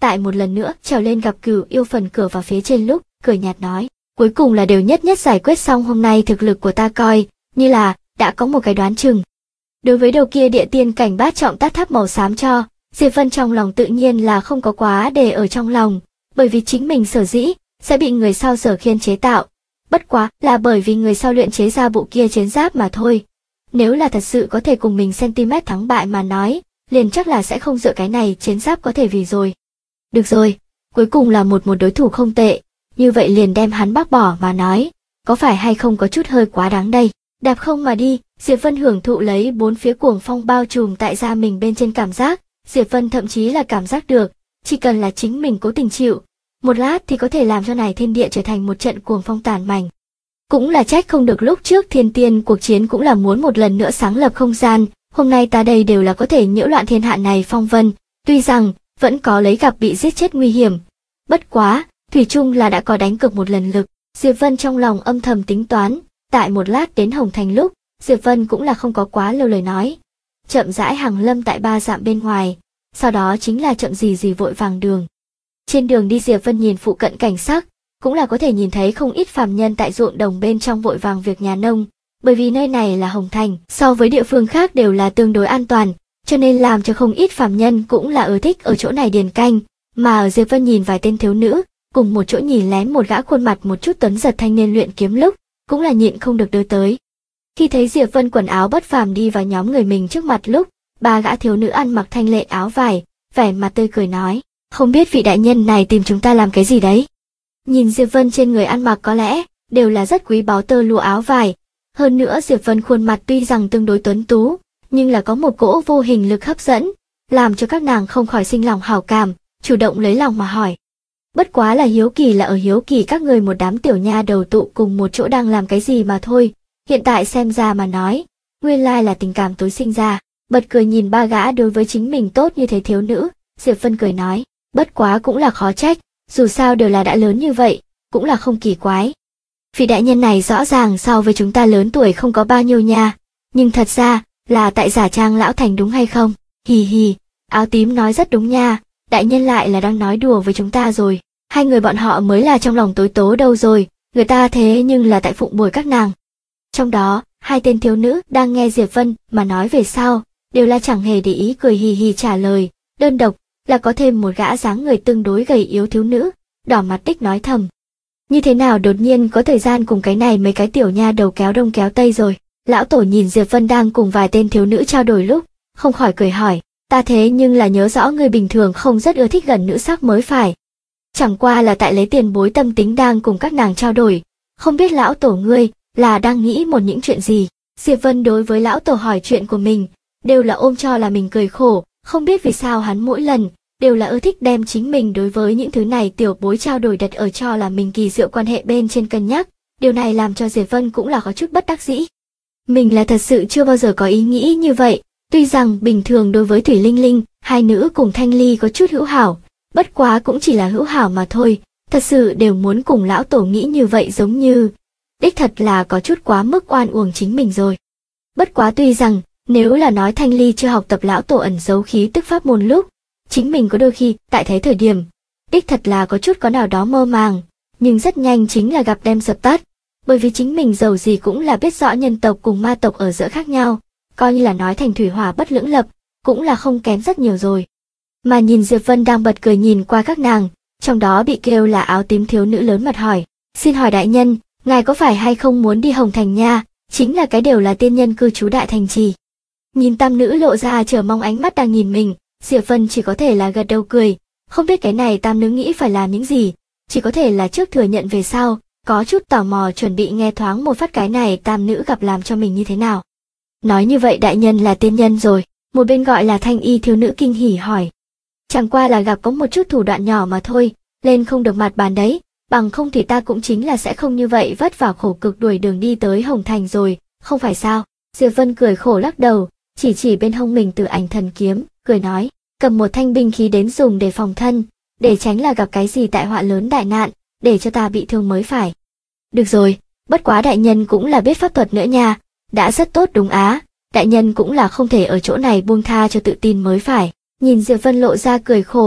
tại một lần nữa trèo lên gặp Cửu Yêu phần cửa vào phía trên lúc, cười nhạt nói, cuối cùng là đều nhất nhất giải quyết xong, hôm nay thực lực của ta coi như là đã có một cái đoán chừng. Đối với đầu kia địa tiên cảnh bát trọng tát tháp màu xám cho, Diệp Vân trong lòng tự nhiên là không có quá để ở trong lòng, bởi vì chính mình sở dĩ sẽ bị người sau Sở Khiên chế tạo, bất quá là bởi vì người sau luyện chế ra bộ kia chiến giáp mà thôi. Nếu là thật sự có thể cùng mình cm thắng bại mà nói, liền chắc là sẽ không dựa cái này chiến giáp có thể vì rồi. Được rồi, cuối cùng là một đối thủ không tệ, như vậy liền đem hắn bác bỏ mà nói, có phải hay không có chút hơi quá đáng đây. Đạp không mà đi, Diệp Vân hưởng thụ lấy bốn phía cuồng phong bao trùm tại da mình bên trên cảm giác, Diệp Vân thậm chí là cảm giác được, chỉ cần là chính mình cố tình chịu, một lát thì có thể làm cho này thiên địa trở thành một trận cuồng phong tàn mảnh. Cũng là trách không được lúc trước thiên tiên cuộc chiến cũng là muốn một lần nữa sáng lập không gian, hôm nay ta đây đều là có thể nhiễu loạn thiên hạ này phong vân, tuy rằng vẫn có lấy gặp bị giết chết nguy hiểm. Bất quá, thủy chung là đã có đánh cược một lần lực, Diệp Vân trong lòng âm thầm tính toán, tại một lát đến Hồng Thành lúc, Diệp Vân cũng là không có quá lâu lời nói. Chậm rãi hàng lâm tại 3 dặm bên ngoài, sau đó chính là chậm gì vội vàng đường. Trên đường đi Diệp Vân nhìn phụ cận cảnh sắc, cũng là có thể nhìn thấy không ít phàm nhân tại ruộng đồng bên trong vội vàng việc nhà nông, bởi vì nơi này là Hồng Thành, so với địa phương khác đều là tương đối an toàn, cho nên làm cho không ít phàm nhân cũng là ưa thích ở chỗ này điền canh, mà ở Diệp Vân nhìn vài tên thiếu nữ, cùng một chỗ nhìn lén một gã khuôn mặt một chút tuấn giật thanh niên luyện kiếm lúc, cũng là nhịn không được đưa tới. Khi thấy Diệp Vân quần áo bất phàm đi vào nhóm người mình trước mặt lúc, 3 gã thiếu nữ ăn mặc thanh lệ áo vải, vẻ mặt tươi cười nói, không biết vị đại nhân này tìm chúng ta làm cái gì đấy. Nhìn Diệp Vân trên người ăn mặc có lẽ đều là rất quý báu tơ lụa áo vải, hơn nữa Diệp Vân khuôn mặt tuy rằng tương đối tuấn tú, nhưng là có một cỗ vô hình lực hấp dẫn, làm cho các nàng không khỏi sinh lòng hảo cảm, chủ động lấy lòng mà hỏi. Bất quá là hiếu kỳ là ở hiếu kỳ các người một đám tiểu nha đầu tụ cùng một chỗ đang làm cái gì mà thôi, hiện tại xem ra mà nói, nguyên lai là tình cảm tối sinh ra. Bật cười nhìn 3 gã đối với chính mình tốt như thế thiếu nữ, Diệp Vân cười nói, bất quá cũng là khó trách, dù sao đều là đã lớn như vậy, cũng là không kỳ quái. Vị đại nhân này rõ ràng so với chúng ta lớn tuổi không có bao nhiêu nha, nhưng thật ra là tại giả trang lão thành đúng hay không? Hì hì, áo tím nói rất đúng nha, đại nhân lại là đang nói đùa với chúng ta rồi, hai người bọn họ mới là trong lòng tối tố đâu rồi, người ta thế nhưng là tại phụng bồi các nàng. Trong đó, 2 tên thiếu nữ đang nghe Diệp Vân mà nói về sau, đều là chẳng hề để ý cười hì hì trả lời, đơn độc là có thêm một gã dáng người tương đối gầy yếu thiếu nữ, đỏ mặt đích nói thầm. Như thế nào đột nhiên có thời gian cùng cái này mấy cái tiểu nha đầu kéo đông kéo tây rồi. Lão tổ nhìn Diệp Vân đang cùng vài tên thiếu nữ trao đổi lúc, không khỏi cười hỏi, ta thế nhưng là nhớ rõ người bình thường không rất ưa thích gần nữ sắc mới phải. Chẳng qua là tại lấy tiền bối tâm tính đang cùng các nàng trao đổi, không biết lão tổ ngươi là đang nghĩ một những chuyện gì. Diệp Vân đối với lão tổ hỏi chuyện của mình, đều là ôm cho là mình cười khổ, không biết vì sao hắn mỗi lần đều là ưa thích đem chính mình đối với những thứ này tiểu bối trao đổi đặt ở cho là mình kỳ diệu quan hệ bên trên cân nhắc, điều này làm cho Diệp Vân cũng là có chút bất đắc dĩ. Mình là thật sự chưa bao giờ có ý nghĩ như vậy, tuy rằng bình thường đối với Thủy Linh Linh, hai nữ cùng Thanh Ly có chút hữu hảo, bất quá cũng chỉ là hữu hảo mà thôi, thật sự đều muốn cùng lão tổ nghĩ như vậy giống như, đích thật là có chút quá mức oan uổng chính mình rồi. Bất quá tuy rằng, nếu là nói Thanh Ly chưa học tập lão tổ ẩn giấu khí tức pháp môn lúc, chính mình có đôi khi, tại thấy thời điểm, đích thật là có chút có nào đó mơ màng, nhưng rất nhanh chính là gặp đem dập tắt, bởi vì chính mình giàu gì cũng là biết rõ nhân tộc cùng ma tộc ở giữa khác nhau, coi như là nói thành thủy hỏa bất lưỡng lập, cũng là không kém rất nhiều rồi. Mà nhìn Diệp Vân đang bật cười nhìn qua các nàng, trong đó bị kêu là áo tím thiếu nữ lớn mặt hỏi, xin hỏi đại nhân, ngài có phải hay không muốn đi Hồng Thành nha, chính là cái đều là tiên nhân cư trú đại thành trì. Nhìn tam nữ lộ ra chờ mong ánh mắt đang nhìn mình, Diệp Vân chỉ có thể là gật đầu cười, không biết cái này tam nữ nghĩ phải làm những gì, chỉ có thể là trước thừa nhận về sau, có chút tò mò chuẩn bị nghe thoáng một phát cái này tam nữ gặp làm cho mình như thế nào. Nói như vậy đại nhân là tiên nhân rồi, một bên gọi là Thanh Y thiếu nữ kinh hỉ hỏi. Chẳng qua là gặp có một chút thủ đoạn nhỏ mà thôi, lên không được mặt bàn đấy, bằng không thì ta cũng chính là sẽ không như vậy vất vả khổ cực đuổi đường đi tới Hồng Thành rồi, không phải sao? Diệp Vân cười khổ lắc đầu, chỉ bên hông mình Tử Ảnh thần kiếm, cười nói, cầm một thanh binh khí đến dùng để phòng thân, để tránh là gặp cái gì tai họa lớn đại nạn, để cho ta bị thương mới phải. Được rồi, bất quá đại nhân cũng là biết pháp thuật nữa nha, đã rất tốt đúng á, đại nhân cũng là không thể ở chỗ này buông tha cho tự tin mới phải. Nhìn Diệp Vân lộ ra cười khổ,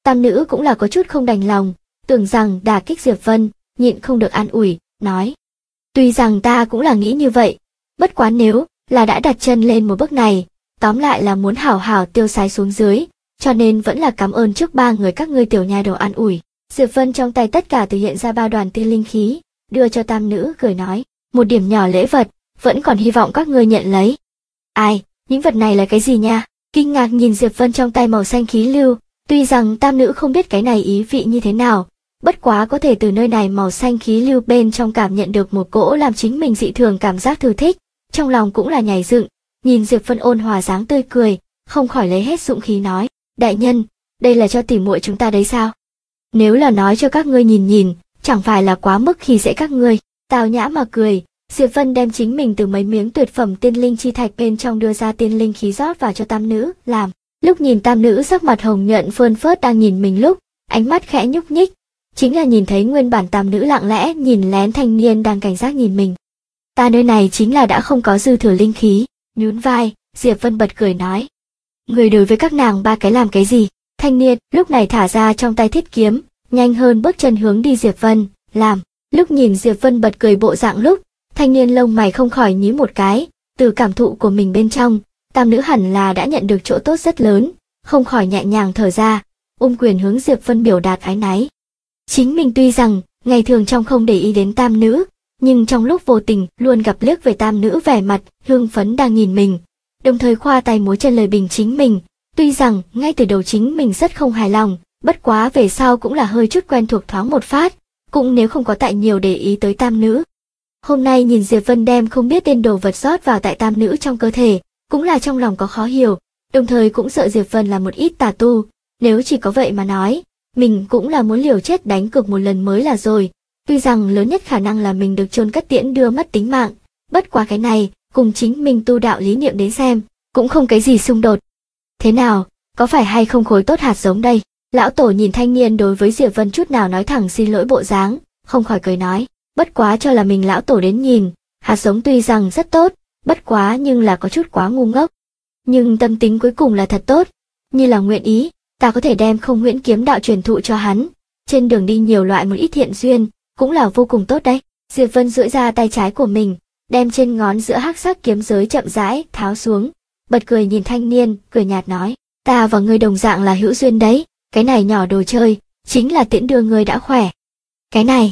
Tam nữ cũng là có chút không đành lòng, tưởng rằng đả kích Diệp Vân, nhịn không được an ủi, nói. Tuy rằng ta cũng là nghĩ như vậy, bất quá nếu là đã đặt chân lên một bước này, tóm lại là muốn hảo hảo tiêu sái xuống dưới, cho nên vẫn là cảm ơn trước ba người các ngươi tiểu nha đầu an ủi. Diệp Vân trong tay tất cả thực hiện ra 3 đoàn tiên linh khí, đưa cho tam nữ cười nói, một điểm nhỏ lễ vật, vẫn còn hy vọng các ngươi nhận lấy. Ai, những vật này là cái gì nha? Kinh ngạc nhìn Diệp Vân trong tay màu xanh khí lưu, tuy rằng tam nữ không biết cái này ý vị như thế nào, bất quá có thể từ nơi này màu xanh khí lưu bên trong cảm nhận được một cỗ làm chính mình dị thường cảm giác thư thích, trong lòng cũng là nhảy dựng, nhìn Diệp Vân ôn hòa dáng tươi cười, không khỏi lấy hết dũng khí nói, đại nhân, đây là cho tỉ muội chúng ta đấy sao? Nếu là nói cho các ngươi nhìn nhìn, chẳng phải là quá mức khi dễ các ngươi. Tào nhã mà cười, Diệp Vân đem chính mình từ mấy miếng tuyệt phẩm tiên linh chi thạch bên trong đưa ra tiên linh khí rót vào cho tam nữ, làm. Lúc nhìn tam nữ sắc mặt hồng nhuận phơn phớt đang nhìn mình lúc, ánh mắt khẽ nhúc nhích, chính là nhìn thấy nguyên bản tam nữ lặng lẽ nhìn lén thanh niên đang cảnh giác nhìn mình. Ta nơi này chính là đã không có dư thừa linh khí, nhún vai, Diệp Vân bật cười nói. Người đối với các nàng ba cái làm cái gì? Thanh niên lúc này thả ra trong tay thiết kiếm, nhanh hơn bước chân hướng đi Diệp Vân, làm. Lúc nhìn Diệp Vân bật cười bộ dạng lúc, thanh niên lông mày không khỏi nhíu một cái, từ cảm thụ của mình bên trong, tam nữ hẳn là đã nhận được chỗ tốt rất lớn, không khỏi nhẹ nhàng thở ra, quyền hướng Diệp Vân biểu đạt ái náy. Chính mình tuy rằng ngày thường trong không để ý đến tam nữ, nhưng trong lúc vô tình luôn gặp liếc về tam nữ vẻ mặt hưng phấn đang nhìn mình, đồng thời khoa tay múa chân lời bình chính mình. Tuy rằng ngay từ đầu chính mình rất không hài lòng, bất quá về sau cũng là hơi chút quen thuộc thoáng một phát, cũng nếu không có tại nhiều để ý tới tam nữ. Hôm nay nhìn Diệp Vân đem không biết tên đồ vật rót vào tại tam nữ trong cơ thể, cũng là trong lòng có khó hiểu, đồng thời cũng sợ Diệp Vân là một ít tà tu, nếu chỉ có vậy mà nói, mình cũng là muốn liều chết đánh cược một lần mới là rồi. Tuy rằng lớn nhất khả năng là mình được chôn cất tiễn đưa mất tính mạng, bất quá cái này, cùng chính mình tu đạo lý niệm đến xem, cũng không cái gì xung đột. Thế nào, có phải hay không khối tốt hạt giống đây? Lão tổ nhìn thanh niên đối với Diệp Vân chút nào nói thẳng xin lỗi bộ dáng, không khỏi cười nói, bất quá cho là mình lão tổ đến nhìn, hạt giống tuy rằng rất tốt, bất quá nhưng là có chút quá ngu ngốc. Nhưng tâm tính cuối cùng là thật tốt, như là nguyện ý, ta có thể đem không huyễn kiếm đạo truyền thụ cho hắn, trên đường đi nhiều loại một ít thiện duyên, cũng là vô cùng tốt đấy. Diệp Vân duỗi ra tay trái của mình, đem trên ngón giữa hắc sắc kiếm giới chậm rãi tháo xuống, bật cười nhìn thanh niên, cười nhạt nói, ta và ngươi đồng dạng là hữu duyên đấy, cái này nhỏ đồ chơi, chính là tiễn đưa ngươi đã khỏe. Cái này.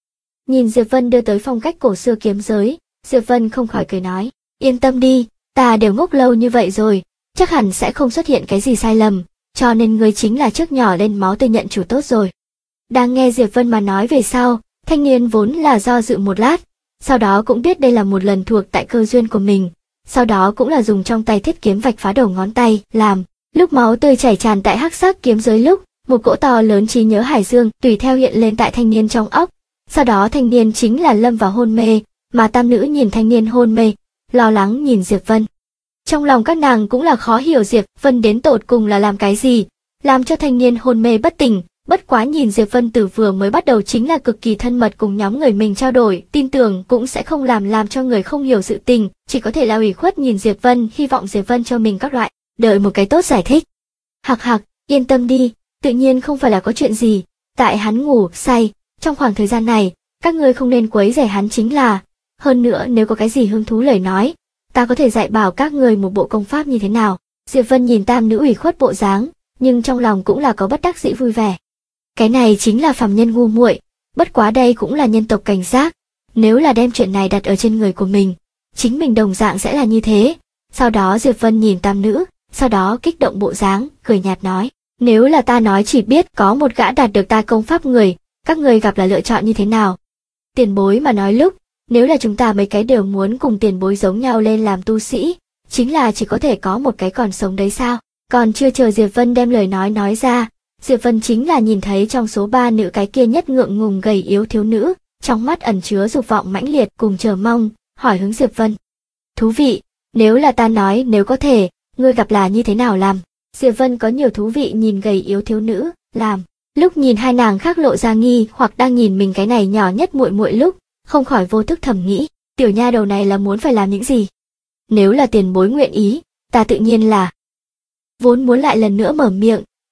Nhìn Diệp Vân đưa tới phong cách cổ xưa kiếm giới, Diệp Vân không khỏi cười nói, yên tâm đi, ta đều ngốc lâu như vậy rồi, chắc hẳn sẽ không xuất hiện cái gì sai lầm, cho nên ngươi chính là trước nhỏ lên máu tôi nhận chủ tốt rồi. Đang nghe Diệp Vân mà nói về sau, thanh niên vốn là do dự một lát, sau đó cũng biết đây là một lần thuộc tại cơ duyên của mình, sau đó cũng là dùng trong tay thiết kiếm vạch phá đầu ngón tay, làm. Lúc máu tươi chảy tràn tại hắc sắc kiếm giới lúc, một cỗ to lớn trí nhớ hải dương tùy theo hiện lên tại thanh niên trong óc. Sau đó thanh niên chính là lâm vào hôn mê, mà tam nữ nhìn thanh niên hôn mê, lo lắng nhìn Diệp Vân. Trong lòng các nàng cũng là khó hiểu Diệp Vân đến tột cùng là làm cái gì, làm cho thanh niên hôn mê bất tỉnh. Bất quá nhìn Diệp Vân từ vừa mới bắt đầu chính là cực kỳ thân mật cùng nhóm người mình trao đổi, tin tưởng cũng sẽ không làm cho người không hiểu sự tình, chỉ có thể là ủy khuất nhìn Diệp Vân, hy vọng Diệp Vân cho mình các loại, đợi một cái tốt giải thích. Hạc hạc, yên tâm đi, tự nhiên không phải là có chuyện gì, tại hắn ngủ, say, trong khoảng thời gian này, các ngươi không nên quấy rầy hắn chính là, hơn nữa nếu có cái gì hứng thú lời nói, ta có thể dạy bảo các người một bộ công pháp như thế nào. Diệp Vân nhìn tam nữ ủy khuất bộ dáng, nhưng trong lòng cũng là có bất đắc dĩ vui vẻ. Cái này chính là phàm nhân ngu muội, bất quá đây cũng là nhân tộc cảnh giác, nếu là đem chuyện này đặt ở trên người của mình, chính mình đồng dạng sẽ là như thế. Sau đó Diệp Vân nhìn tam nữ, sau đó kích động bộ dáng, cười nhạt nói, nếu là ta nói chỉ biết có một gã đạt được ta công pháp người, các người gặp là lựa chọn như thế nào? Tiền bối mà nói lúc, nếu là chúng ta mấy cái đều muốn cùng tiền bối giống nhau lên làm tu sĩ, chính là chỉ có thể có một cái còn sống đấy sao? Còn chưa chờ Diệp Vân đem lời nói ra, Diệp Vân chính là nhìn thấy trong số 3 nữ cái kia nhất ngượng ngùng gầy yếu thiếu nữ, trong mắt ẩn chứa dục vọng mãnh liệt cùng chờ mong, hỏi hướng Diệp Vân. Thú vị, nếu là ta nói nếu có thể, ngươi gặp là như thế nào làm? Diệp Vân có nhiều thú vị nhìn gầy yếu thiếu nữ, làm. Lúc nhìn hai nàng khác lộ ra nghi hoặc đang nhìn mình cái này nhỏ nhất muội muội lúc, không khỏi vô thức thầm nghĩ, tiểu nha đầu này là muốn phải làm những gì? Nếu là tiền bối nguyện ý, ta tự nhiên là. Vốn muốn lại lần nữa mở miệng,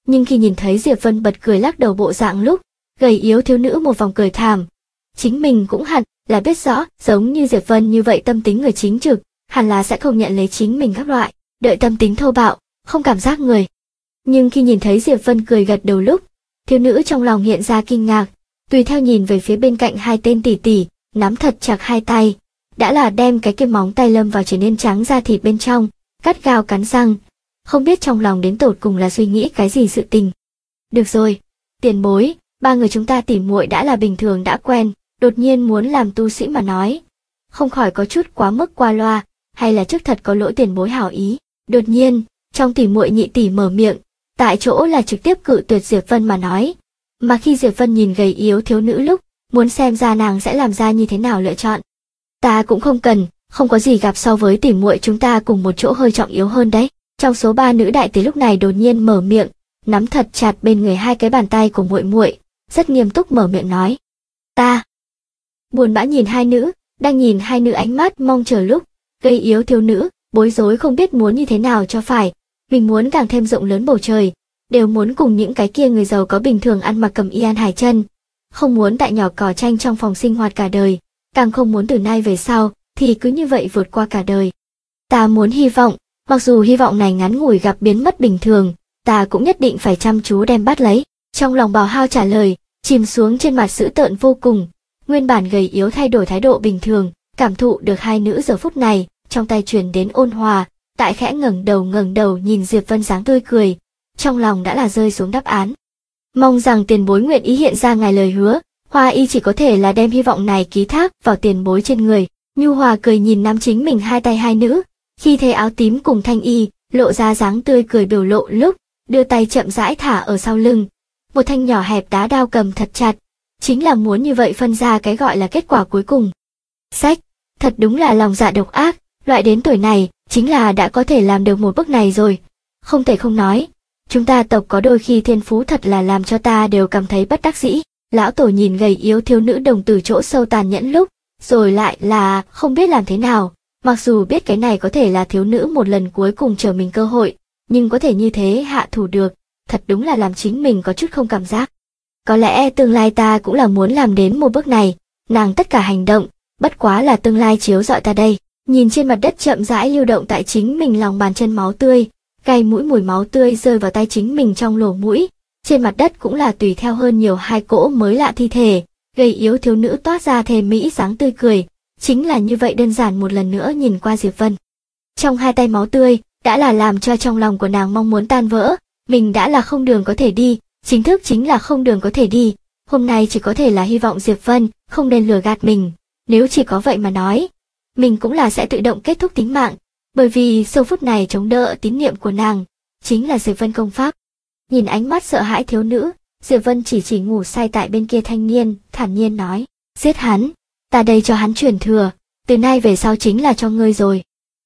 Nhưng khi nhìn thấy Diệp Vân bật cười lắc đầu bộ dạng lúc, gầy yếu thiếu nữ một vòng cười thảm. Chính mình cũng hẳn là biết rõ, giống như Diệp Vân như vậy tâm tính người chính trực, hẳn là sẽ không nhận lấy chính mình các loại, đợi tâm tính thô bạo, không cảm giác người. Nhưng khi nhìn thấy Diệp Vân cười gật đầu lúc, thiếu nữ trong lòng hiện ra kinh ngạc, tùy theo nhìn về phía bên cạnh hai tên tỷ tỷ, nắm thật chặt hai tay, đã là đem cái kia móng tay lâm vào trở nên trắng da thịt bên trong, gắt gao cắn răng, không biết trong lòng đến tột cùng là suy nghĩ cái gì sự tình. Được rồi, tiền bối, ba người chúng ta tỉ muội đã là bình thường đã quen, đột nhiên muốn làm tu sĩ mà nói, không khỏi có chút quá mức qua loa, hay là trước thật có lỗi tiền bối hảo ý. Đột nhiên, trong tỉ muội nhị tỷ mở miệng, tại chỗ là trực tiếp cự tuyệt Diệp Vân mà nói. Mà khi Diệp Vân nhìn gầy yếu thiếu nữ lúc, muốn xem ra nàng sẽ làm ra như thế nào lựa chọn. Ta cũng không cần, không có gì gặp so với tỉ muội chúng ta cùng một chỗ hơi trọng yếu hơn đấy. Trong số ba nữ đại tỷ lúc này đột nhiên mở miệng, nắm thật chặt bên người hai cái bàn tay của muội muội, rất nghiêm túc mở miệng nói. Ta. Buồn bã nhìn hai nữ, đang nhìn hai nữ ánh mắt mong chờ lúc, gầy yếu thiếu nữ, bối rối không biết muốn như thế nào cho phải, mình muốn càng thêm rộng lớn bầu trời, đều muốn cùng những cái kia người giàu có bình thường ăn mặc cầm y ăn hải chân, không muốn tại nhỏ cỏ tranh trong phòng sinh hoạt cả đời, càng không muốn từ nay về sau, thì cứ như vậy vượt qua cả đời. Ta muốn hy vọng, mặc dù hy vọng này ngắn ngủi gặp biến mất bình thường, ta cũng nhất định phải chăm chú đem bắt lấy. Trong lòng Bào Hao trả lời, chìm xuống trên mặt dữ tợn vô cùng, nguyên bản gầy yếu thay đổi thái độ bình thường, cảm thụ được hai nữ giờ phút này, trong tay truyền đến ôn hòa, tại khẽ ngẩng đầu nhìn Diệp Vân dáng tươi cười, trong lòng đã là rơi xuống đáp án. Mong rằng tiền bối nguyện ý hiện ra ngài lời hứa, Hoa Y chỉ có thể là đem hy vọng này ký thác vào tiền bối trên người. Nhu Hòa cười nhìn nắm chính mình hai tay hai nữ, khi thấy áo tím cùng Thanh Y, lộ ra dáng tươi cười biểu lộ lúc, đưa tay chậm rãi thả ở sau lưng. Một thanh nhỏ hẹp đá đao cầm thật chặt, chính là muốn như vậy phân ra cái gọi là kết quả cuối cùng. Sách, thật đúng là lòng dạ độc ác, loại đến tuổi này, chính là đã có thể làm được một bước này rồi. Không thể không nói, chúng ta tộc có đôi khi thiên phú thật là làm cho ta đều cảm thấy bất đắc dĩ. Lão tổ nhìn gầy yếu thiếu nữ đồng tử chỗ sâu tàn nhẫn lúc, rồi lại là không biết làm thế nào, mặc dù biết cái này có thể là thiếu nữ một lần cuối cùng chờ mình cơ hội, nhưng có thể như thế hạ thủ được, thật đúng là làm chính mình có chút không cảm giác. Có lẽ tương lai ta cũng là muốn làm đến một bước này, nàng tất cả hành động, bất quá là tương lai chiếu rọi ta đây. Nhìn trên mặt đất chậm rãi lưu động tại chính mình lòng bàn chân máu tươi, gai mũi mùi máu tươi rơi vào tay chính mình trong lỗ mũi, trên mặt đất cũng là tùy theo hơn nhiều hai cỗ mới lạ thi thể, gầy yếu thiếu nữ toát ra thề mỹ dáng tươi cười, chính là như vậy đơn giản một lần nữa nhìn qua Diệp Vân. Trong hai tay máu tươi, đã là làm cho trong lòng của nàng mong muốn tan vỡ, mình đã là không đường có thể đi, chính thức chính là không đường có thể đi, hôm nay chỉ có thể là hy vọng Diệp Vân không nên lừa gạt mình, nếu chỉ có vậy mà nói, mình cũng là sẽ tự động kết thúc tính mạng, bởi vì sau phút này chống đỡ tín niệm của nàng, chính là Diệp Vân công pháp. Nhìn ánh mắt sợ hãi thiếu nữ, Diệp Vân chỉ ngủ say tại bên kia thanh niên, thản nhiên nói, giết hắn, ta đây cho hắn truyền thừa, từ nay về sau chính là cho ngươi rồi.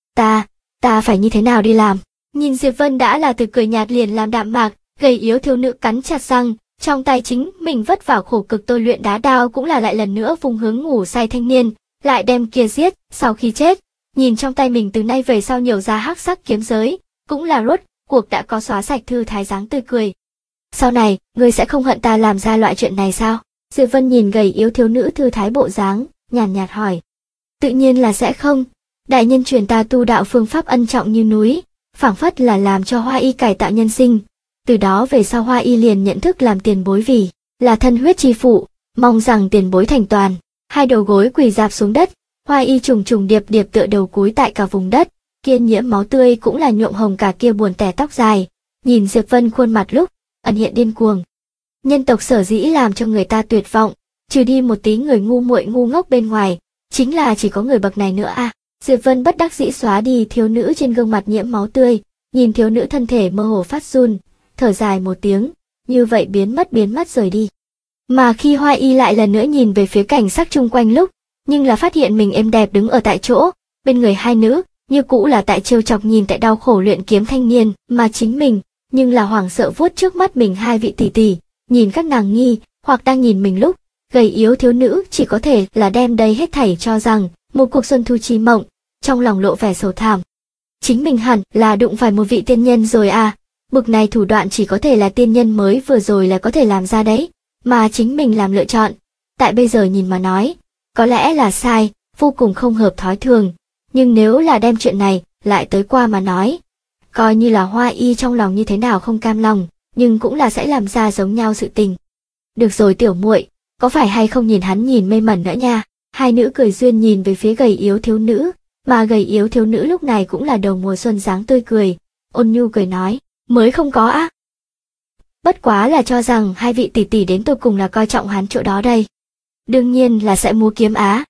Ta phải như thế nào đi làm? Nhìn Diệp Vân đã là từ cười nhạt liền làm đạm mạc, gầy yếu thiếu nữ cắn chặt răng, trong tay chính mình vất vả khổ cực tôi luyện đá đao cũng là lại lần nữa vùng hướng ngủ say thanh niên, lại đem kia giết, sau khi chết, nhìn trong tay mình từ nay về sau nhiều ra hắc sắc kiếm giới, cũng là rốt cuộc đã có xóa sạch thư thái dáng tươi cười. Sau này, ngươi sẽ không hận ta làm ra loại chuyện này sao? Diệp Vân nhìn gầy yếu thiếu nữ thư thái bộ dáng, nhàn nhạt hỏi. Tự nhiên là sẽ không. Đại nhân truyền ta tu đạo phương pháp ân trọng như núi, phảng phất là làm cho Hoa Y cải tạo nhân sinh. Từ đó về sau Hoa Y liền nhận thức làm tiền bối vì là thân huyết chi phụ, mong rằng tiền bối thành toàn. Hai đầu gối quỳ rạp xuống đất, Hoa Y trùng điệp tựa đầu cúi tại cả vùng đất, kia nhiễm máu tươi cũng là nhuộm hồng cả kia buồn tẻ tóc dài, nhìn Diệp Vân khuôn mặt lúc ẩn hiện điên cuồng. Nhân tộc sở dĩ làm cho người ta tuyệt vọng, trừ đi một tí người ngu muội ngu ngốc bên ngoài, chính là chỉ có người bậc này nữa à. Diệp Vân bất đắc dĩ xóa đi thiếu nữ trên gương mặt nhiễm máu tươi, nhìn thiếu nữ thân thể mơ hồ phát run, thở dài một tiếng, như vậy biến mất rời đi. Mà khi Hoa Y lại lần nữa nhìn về phía cảnh sắc chung quanh lúc, nhưng là phát hiện mình êm đẹp đứng ở tại chỗ, bên người hai nữ, như cũ là tại trêu chọc nhìn tại đau khổ luyện kiếm thanh niên, mà chính mình, nhưng là hoảng sợ vuốt trước mắt mình hai vị tỷ tỷ, nhìn các nàng nghi, hoặc đang nhìn mình lúc, gầy yếu thiếu nữ chỉ có thể là đem đây hết thảy cho rằng, một cuộc xuân thu chi mộng, trong lòng lộ vẻ sầu thảm. Chính mình hẳn là đụng phải một vị tiên nhân rồi à, Bực này thủ đoạn chỉ có thể là tiên nhân mới vừa rồi là có thể làm ra đấy, mà chính mình làm lựa chọn. Tại bây giờ nhìn mà nói, có lẽ là sai, vô cùng không hợp thói thường, nhưng nếu là đem chuyện này lại tới qua mà nói, coi như là Hoa Y trong lòng như thế nào không cam lòng, nhưng cũng là sẽ làm ra giống nhau sự tình. Được rồi tiểu muội, có phải hay không nhìn hắn nhìn mê mẩn nữa nha. Hai nữ cười duyên nhìn về phía gầy yếu thiếu nữ, mà gầy yếu thiếu nữ lúc này cũng là đầu mùa xuân dáng tươi cười, ôn nhu cười nói, mới không có á. Bất quá là cho rằng hai vị tỷ tỷ đến tột cùng là coi trọng hắn chỗ đó đây. Đương nhiên là sẽ múa kiếm á.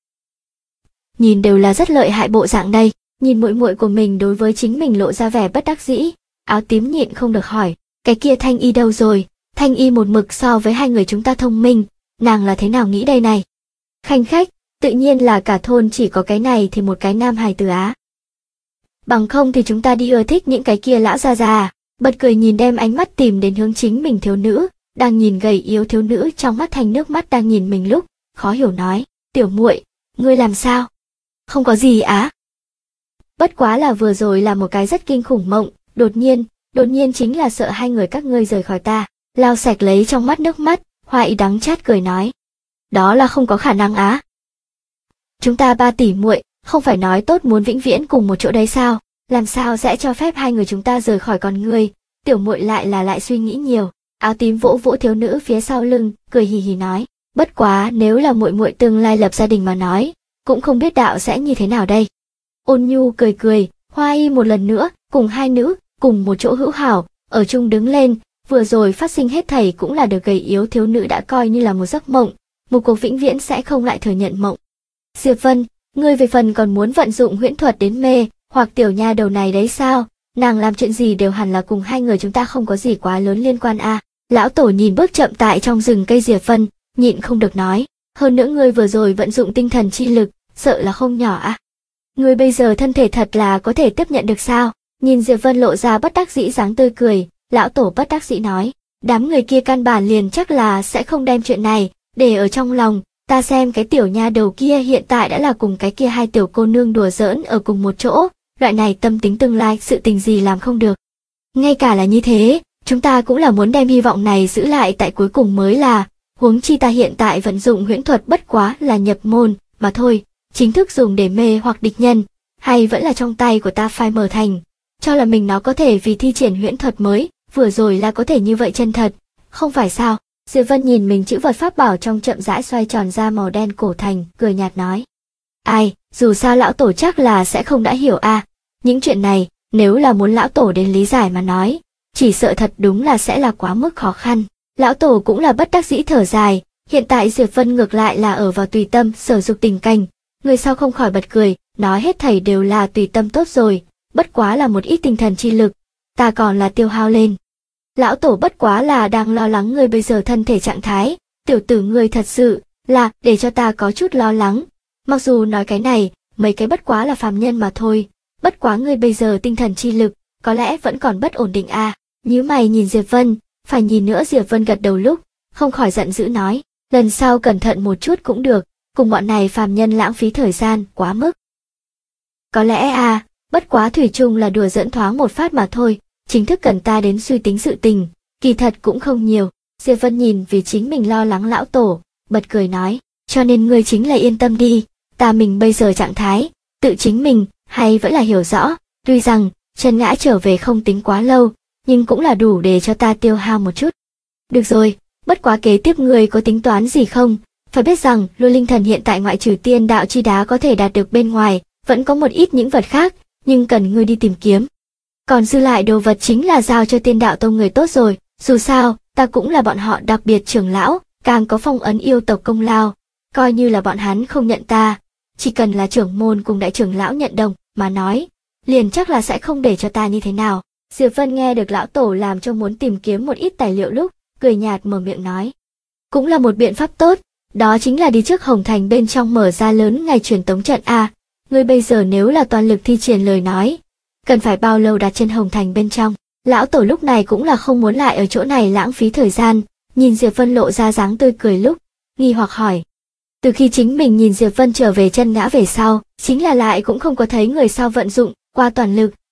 Nhìn đều là rất lợi hại bộ dạng đây, nhìn muội muội của mình đối với chính mình lộ ra vẻ bất đắc dĩ, áo tím nhịn không được hỏi, cái kia Thanh Y đâu rồi? Thanh Y một mực so với hai người chúng ta thông minh, nàng là thế nào nghĩ đây này? Khanh khách, tự nhiên là cả thôn chỉ có cái này thì một cái nam hài tử á. Bằng không thì chúng ta đi ưa thích những cái kia lão già già. Bật cười nhìn đem ánh mắt tìm đến hướng chính mình thiếu nữ, đang nhìn gầy yếu thiếu nữ trong mắt thành nước mắt đang nhìn mình lúc, khó hiểu nói, tiểu muội, ngươi làm sao? Không có gì á. Bất quá là vừa rồi là một cái rất kinh khủng mộng, đột nhiên chính là sợ hai người các ngươi rời khỏi ta, lau sạch lấy trong mắt nước mắt, Hoa Y đắng chát cười nói. Đó là không có khả năng á. Chúng ta ba tỷ muội, không phải nói tốt muốn vĩnh viễn cùng một chỗ đấy sao? Làm sao sẽ cho phép hai người chúng ta rời khỏi con ngươi? Tiểu muội lại suy nghĩ nhiều. Áo tím vỗ vỗ thiếu nữ phía sau lưng, cười hì hì nói, bất quá nếu là muội muội tương lai lập gia đình mà nói, cũng không biết đạo sẽ như thế nào đây. Ôn nhu cười cười, Hoa Y một lần nữa, cùng hai nữ, cùng một chỗ hữu hảo, ở chung đứng lên, vừa rồi phát sinh hết thảy cũng là được gầy yếu thiếu nữ đã coi như là một giấc mộng, một cuộc vĩnh viễn sẽ không lại thừa nhận mộng. Diệp Vân, ngươi về phần còn muốn vận dụng huyễn thuật đến mê, hoặc tiểu nha đầu này đấy sao, nàng làm chuyện gì đều hẳn là cùng hai người chúng ta không có gì quá lớn liên quan à. Lão tổ nhìn bước chậm tại trong rừng cây Diệp Vân, nhịn không được nói, hơn nữa ngươi vừa rồi vận dụng tinh thần chi lực, sợ là không nhỏ à. Ngươi bây giờ thân thể thật là có thể tiếp nhận được sao? Nhìn Diệp Vân lộ ra bất đắc dĩ dáng tươi cười, lão tổ bất đắc dĩ nói, đám người kia căn bản liền chắc là sẽ không đem chuyện này để ở trong lòng, ta xem cái tiểu nha đầu kia hiện tại đã là cùng cái kia hai tiểu cô nương đùa giỡn ở cùng một chỗ, loại này tâm tính tương lai sự tình gì làm không được. Ngay cả là như thế, chúng ta cũng là muốn đem hy vọng này giữ lại tại cuối cùng mới là, huống chi ta hiện tại vận dụng huyễn thuật bất quá là nhập môn, mà thôi, chính thức dùng để mê hoặc địch nhân, hay vẫn là trong tay của ta phai mờ thành, cho là mình nó có thể vì thi triển huyễn thuật mới, vừa rồi là có thể như vậy chân thật, không phải sao? Diệp Vân nhìn mình chữ vật pháp bảo trong chậm rãi xoay tròn ra màu đen cổ thành, cười nhạt nói. Ai, dù sao lão tổ chắc là sẽ không đã hiểu à, những chuyện này, nếu là muốn lão tổ đến lý giải mà nói, chỉ sợ thật đúng là sẽ là quá mức khó khăn. Lão tổ cũng là bất đắc dĩ thở dài, hiện tại Diệp Vân ngược lại là ở vào tùy tâm sở dục tình cảnh, người sau không khỏi bật cười, nói hết thảy đều là tùy tâm tốt rồi, bất quá là một ít tinh thần chi lực, ta còn là tiêu hao lên. Lão tổ bất quá là đang lo lắng ngươi bây giờ thân thể trạng thái, tiểu tử ngươi thật sự là để cho ta có chút lo lắng. Mặc dù nói cái này, mấy cái bất quá là phàm nhân mà thôi, bất quá ngươi bây giờ tinh thần chi lực, có lẽ vẫn còn bất ổn định à. Nhíu mày nhìn Diệp Vân, phải nhìn nữa. Diệp Vân gật đầu lúc, không khỏi giận dữ nói, lần sau cẩn thận một chút cũng được, cùng bọn này phàm nhân lãng phí thời gian, quá mức. Có lẽ à, bất quá thủy chung là đùa giỡn thoáng một phát mà thôi, chính thức cần ta đến suy tính sự tình, kỳ thật cũng không nhiều. Diệp Vân nhìn vì chính mình lo lắng lão tổ, bật cười nói, cho nên ngươi chính là yên tâm đi, ta mình bây giờ trạng thái, tự chính mình, hay vẫn là hiểu rõ, tuy rằng, chân ngã trở về không tính quá lâu, nhưng cũng là đủ để cho ta tiêu hao một chút. Được rồi, bất quá kế tiếp ngươi có tính toán gì không? Phải biết rằng, lôi linh thần hiện tại ngoại trừ tiên đạo chi đá có thể đạt được bên ngoài, vẫn có một ít những vật khác, nhưng cần ngươi đi tìm kiếm. Còn dư lại đồ vật chính là giao cho tiên đạo tông người tốt rồi, dù sao, ta cũng là bọn họ đặc biệt trưởng lão, càng có phong ấn yêu tộc công lao, coi như là bọn hắn không nhận ta, chỉ cần là trưởng môn cùng đại trưởng lão nhận đồng, mà nói, liền chắc là sẽ không để cho ta như thế nào. Diệp Vân nghe được lão tổ làm cho muốn tìm kiếm một ít tài liệu lúc, cười nhạt mở miệng nói. Cũng là một biện pháp tốt, đó chính là đi trước Hồng Thành bên trong mở ra lớn ngày truyền tống trận a. Ngươi bây giờ nếu là toàn lực thi triển lời nói, cần phải bao lâu đặt chân Hồng Thành bên trong? Lão tổ lúc này cũng là không muốn lại ở chỗ này lãng phí thời gian, nhìn Diệp Vân lộ ra dáng tươi cười lúc, nghi hoặc hỏi. Từ khi chính mình nhìn Diệp Vân trở về chân ngã về sau, chính là lại cũng không có thấy người sau vận dụng qua toàn lực,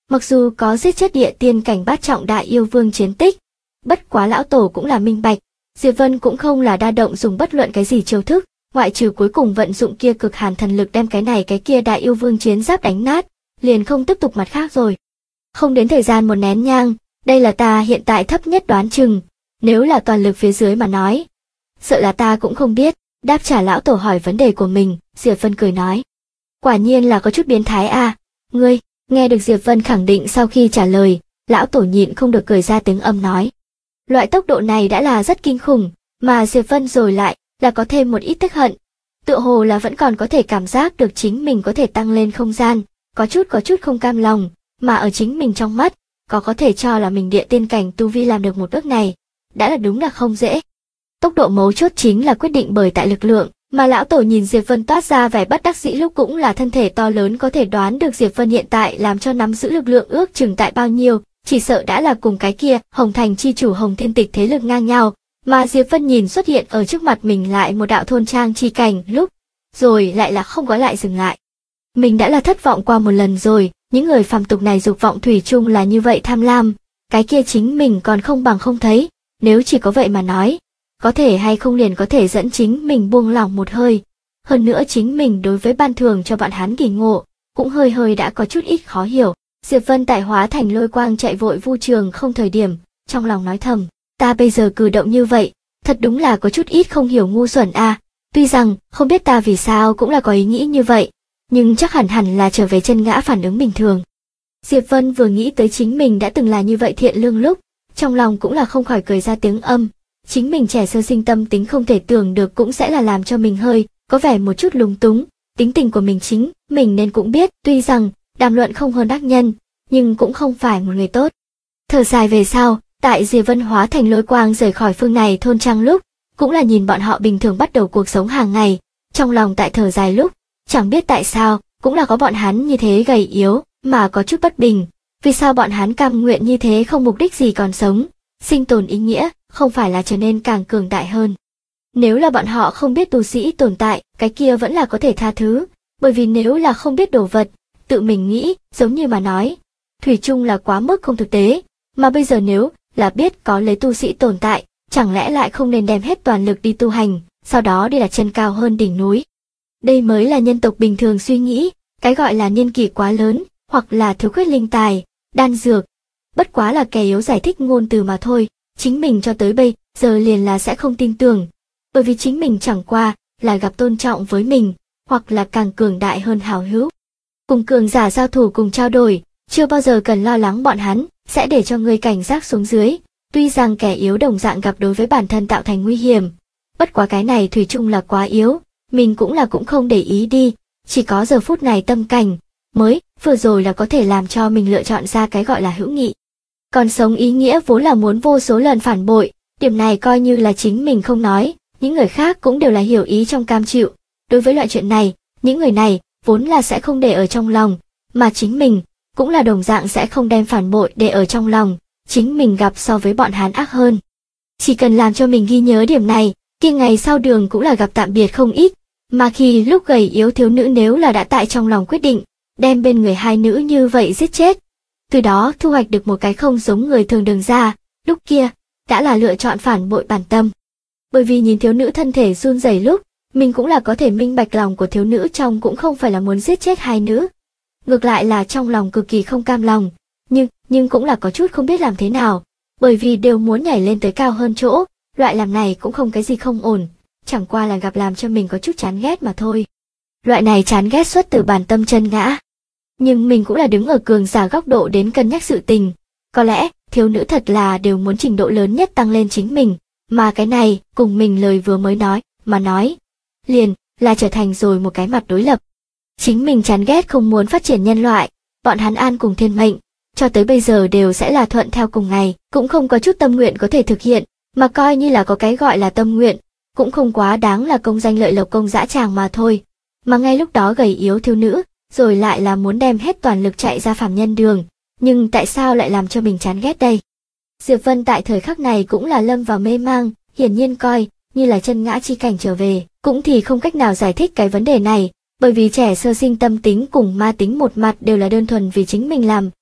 Mặc dù có giết chết địa tiên cảnh bát trọng đại yêu vương chiến tích, bất quá lão tổ cũng là minh bạch, Diệp Vân cũng không là đa động dùng bất luận cái gì chiêu thức, ngoại trừ cuối cùng vận dụng kia cực hàn thần lực đem cái này cái kia đại yêu vương chiến giáp đánh nát, liền không tiếp tục mặt khác rồi. Không đến thời gian một nén nhang, đây là ta hiện tại thấp nhất đoán chừng, nếu là toàn lực phía dưới mà nói, sợ là ta cũng không biết. Đáp trả lão tổ hỏi vấn đề của mình, Diệp Vân cười nói. Quả nhiên là có chút biến thái à, ngươi, nghe được Diệp Vân khẳng định sau khi trả lời, lão tổ nhịn không được cười ra tiếng âm nói. Loại tốc độ này đã là rất kinh khủng, mà Diệp Vân rồi lại là có thêm một ít tức hận. Tựa hồ là vẫn còn có thể cảm giác được chính mình có thể tăng lên không gian, có chút không cam lòng, mà ở chính mình trong mắt, có thể cho là mình địa tiên cảnh tu vi làm được một bước này, đã là đúng là không dễ. Tốc độ mấu chốt chính là quyết định bởi tại lực lượng, mà lão tổ nhìn Diệp Vân toát ra vẻ bất đắc dĩ lúc cũng là thân thể to lớn có thể đoán được Diệp Vân hiện tại làm cho nắm giữ lực lượng ước chừng tại bao nhiêu, chỉ sợ đã là cùng cái kia Hồng Thành chi chủ Hồng Thiên Tịch thế lực ngang nhau, mà Diệp Vân nhìn xuất hiện ở trước mặt mình lại một đạo thôn trang chi cảnh lúc, rồi lại là không có lại dừng lại. Mình đã là thất vọng qua một lần rồi, những người phàm tục này dục vọng thủy chung là như vậy tham lam, cái kia chính mình còn không bằng không thấy, nếu chỉ có vậy mà nói, có thể hay không liền có thể dẫn chính mình buông lỏng một hơi. Hơn nữa chính mình đối với ban thường cho bọn hắn kỳ ngộ, cũng hơi đã có chút ít khó hiểu. Diệp Vân tại hóa thành lôi quang chạy vội vu trường không thời điểm, trong lòng nói thầm, ta bây giờ cử động như vậy, thật đúng là có chút ít không hiểu ngu xuẩn a. Tuy rằng, không biết ta vì sao cũng là có ý nghĩ như vậy, nhưng chắc hẳn là trở về chân ngã phản ứng bình thường. Diệp Vân vừa nghĩ tới chính mình đã từng là như vậy thiện lương lúc, trong lòng cũng là không khỏi cười ra tiếng âm. Chính mình trẻ sơ sinh tâm tính không thể tưởng được cũng sẽ là làm cho mình hơi, có vẻ một chút lúng túng, tính tình của mình chính, mình nên cũng biết, tuy rằng, đàm luận không hơn ác nhân, nhưng cũng không phải một người tốt. Thở dài về sau, tại Diệp Vân hóa thành lôi quang rời khỏi phương này thôn trang lúc, cũng là nhìn bọn họ bình thường bắt đầu cuộc sống hàng ngày, trong lòng tại thở dài lúc, chẳng biết tại sao, cũng là có bọn hắn như thế gầy yếu, mà có chút bất bình, vì sao bọn hắn cam nguyện như thế không mục đích gì còn sống, sinh tồn ý nghĩa, không phải là trở nên càng cường đại hơn. Nếu là bọn họ không biết tu sĩ tồn tại, cái kia vẫn là có thể tha thứ, bởi vì nếu là không biết đồ vật, tự mình nghĩ, giống như mà nói, thủy chung là quá mức không thực tế, mà bây giờ nếu là biết có lấy tu sĩ tồn tại, chẳng lẽ lại không nên đem hết toàn lực đi tu hành, sau đó đi đặt chân cao hơn đỉnh núi. Đây mới là nhân tộc bình thường suy nghĩ, cái gọi là niên kỷ quá lớn, hoặc là thiếu khuyết linh tài, đan dược, bất quá là kẻ yếu giải thích ngôn từ mà thôi, chính mình cho tới bây giờ liền là sẽ không tin tưởng, bởi vì chính mình chẳng qua là gặp tôn trọng với mình, hoặc là càng cường đại hơn hảo hữu. Cùng cường giả giao thủ cùng trao đổi, chưa bao giờ cần lo lắng bọn hắn sẽ để cho người cảnh giác xuống dưới, tuy rằng kẻ yếu đồng dạng gặp đối với bản thân tạo thành nguy hiểm, bất quá cái này thủy chung là quá yếu, mình cũng không để ý đi, chỉ có giờ phút này tâm cảnh mới vừa rồi là có thể làm cho mình lựa chọn ra cái gọi là hữu nghị. Còn sống ý nghĩa vốn là muốn vô số lần phản bội, điểm này coi như là chính mình không nói, những người khác cũng đều là hiểu ý trong cam chịu. Đối với loại chuyện này, những người này vốn là sẽ không để ở trong lòng, mà chính mình cũng là đồng dạng sẽ không đem phản bội để ở trong lòng, chính mình gặp so với bọn hắn ác hơn. Chỉ cần làm cho mình ghi nhớ điểm này, kia ngày sau đường cũng là gặp tạm biệt không ít, mà khi lúc gầy yếu thiếu nữ nếu là đã tại trong lòng quyết định, đem bên người hai nữ như vậy giết chết, từ đó thu hoạch được một cái không giống người thường đường ra, lúc kia, đã là lựa chọn phản bội bản tâm. Bởi vì nhìn thiếu nữ thân thể run rẩy lúc, mình cũng là có thể minh bạch lòng của thiếu nữ trong cũng không phải là muốn giết chết hai nữ. Ngược lại là trong lòng cực kỳ không cam lòng, nhưng cũng là có chút không biết làm thế nào, bởi vì đều muốn nhảy lên tới cao hơn chỗ, loại làm này cũng không cái gì không ổn, chẳng qua là gặp làm cho mình có chút chán ghét mà thôi. Loại này chán ghét xuất từ bản tâm chân ngã. Nhưng mình cũng là đứng ở cường giả góc độ đến cân nhắc sự tình, có lẽ thiếu nữ thật là đều muốn trình độ lớn nhất tăng lên chính mình, mà cái này cùng mình lời vừa mới nói, mà nói, liền là trở thành rồi một cái mặt đối lập. Chính mình chán ghét không muốn phát triển nhân loại, bọn hắn an cùng thiên mệnh, cho tới bây giờ đều sẽ là thuận theo cùng ngày, cũng không có chút tâm nguyện có thể thực hiện, mà coi như là có cái gọi là tâm nguyện, cũng không quá đáng là công danh lợi lộc công dã tràng mà thôi. Mà ngay lúc đó gầy yếu thiếu nữ, rồi lại là muốn đem hết toàn lực chạy ra phàm nhân đường, nhưng tại sao lại làm cho mình chán ghét đây? Diệp Vân tại thời khắc này cũng là lâm vào mê mang, hiển nhiên coi như là chân ngã chi cảnh trở về, cũng thì không cách nào giải thích cái vấn đề này, bởi vì trẻ sơ sinh tâm tính cùng ma tính một mặt đều là đơn thuần vì chính mình làm,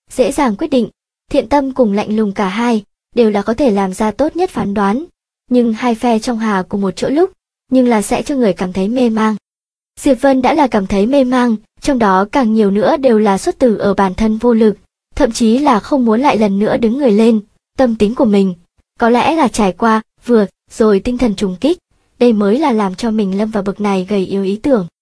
dễ dàng quyết định, thiện tâm cùng lạnh lùng cả hai, đều là có thể làm ra tốt nhất phán đoán. Nhưng hai phe trong Hà cùng một chỗ lúc, nhưng là sẽ cho người cảm thấy mê mang. Diệp Vân đã là cảm thấy mê mang, trong đó càng nhiều nữa đều là xuất từ ở bản thân vô lực, thậm chí là không muốn lại lần nữa đứng người lên, tâm tính của mình. Có lẽ là trải qua, vượt, rồi tinh thần trùng kích, đây mới là làm cho mình lâm vào bực này gầy yếu ý tưởng.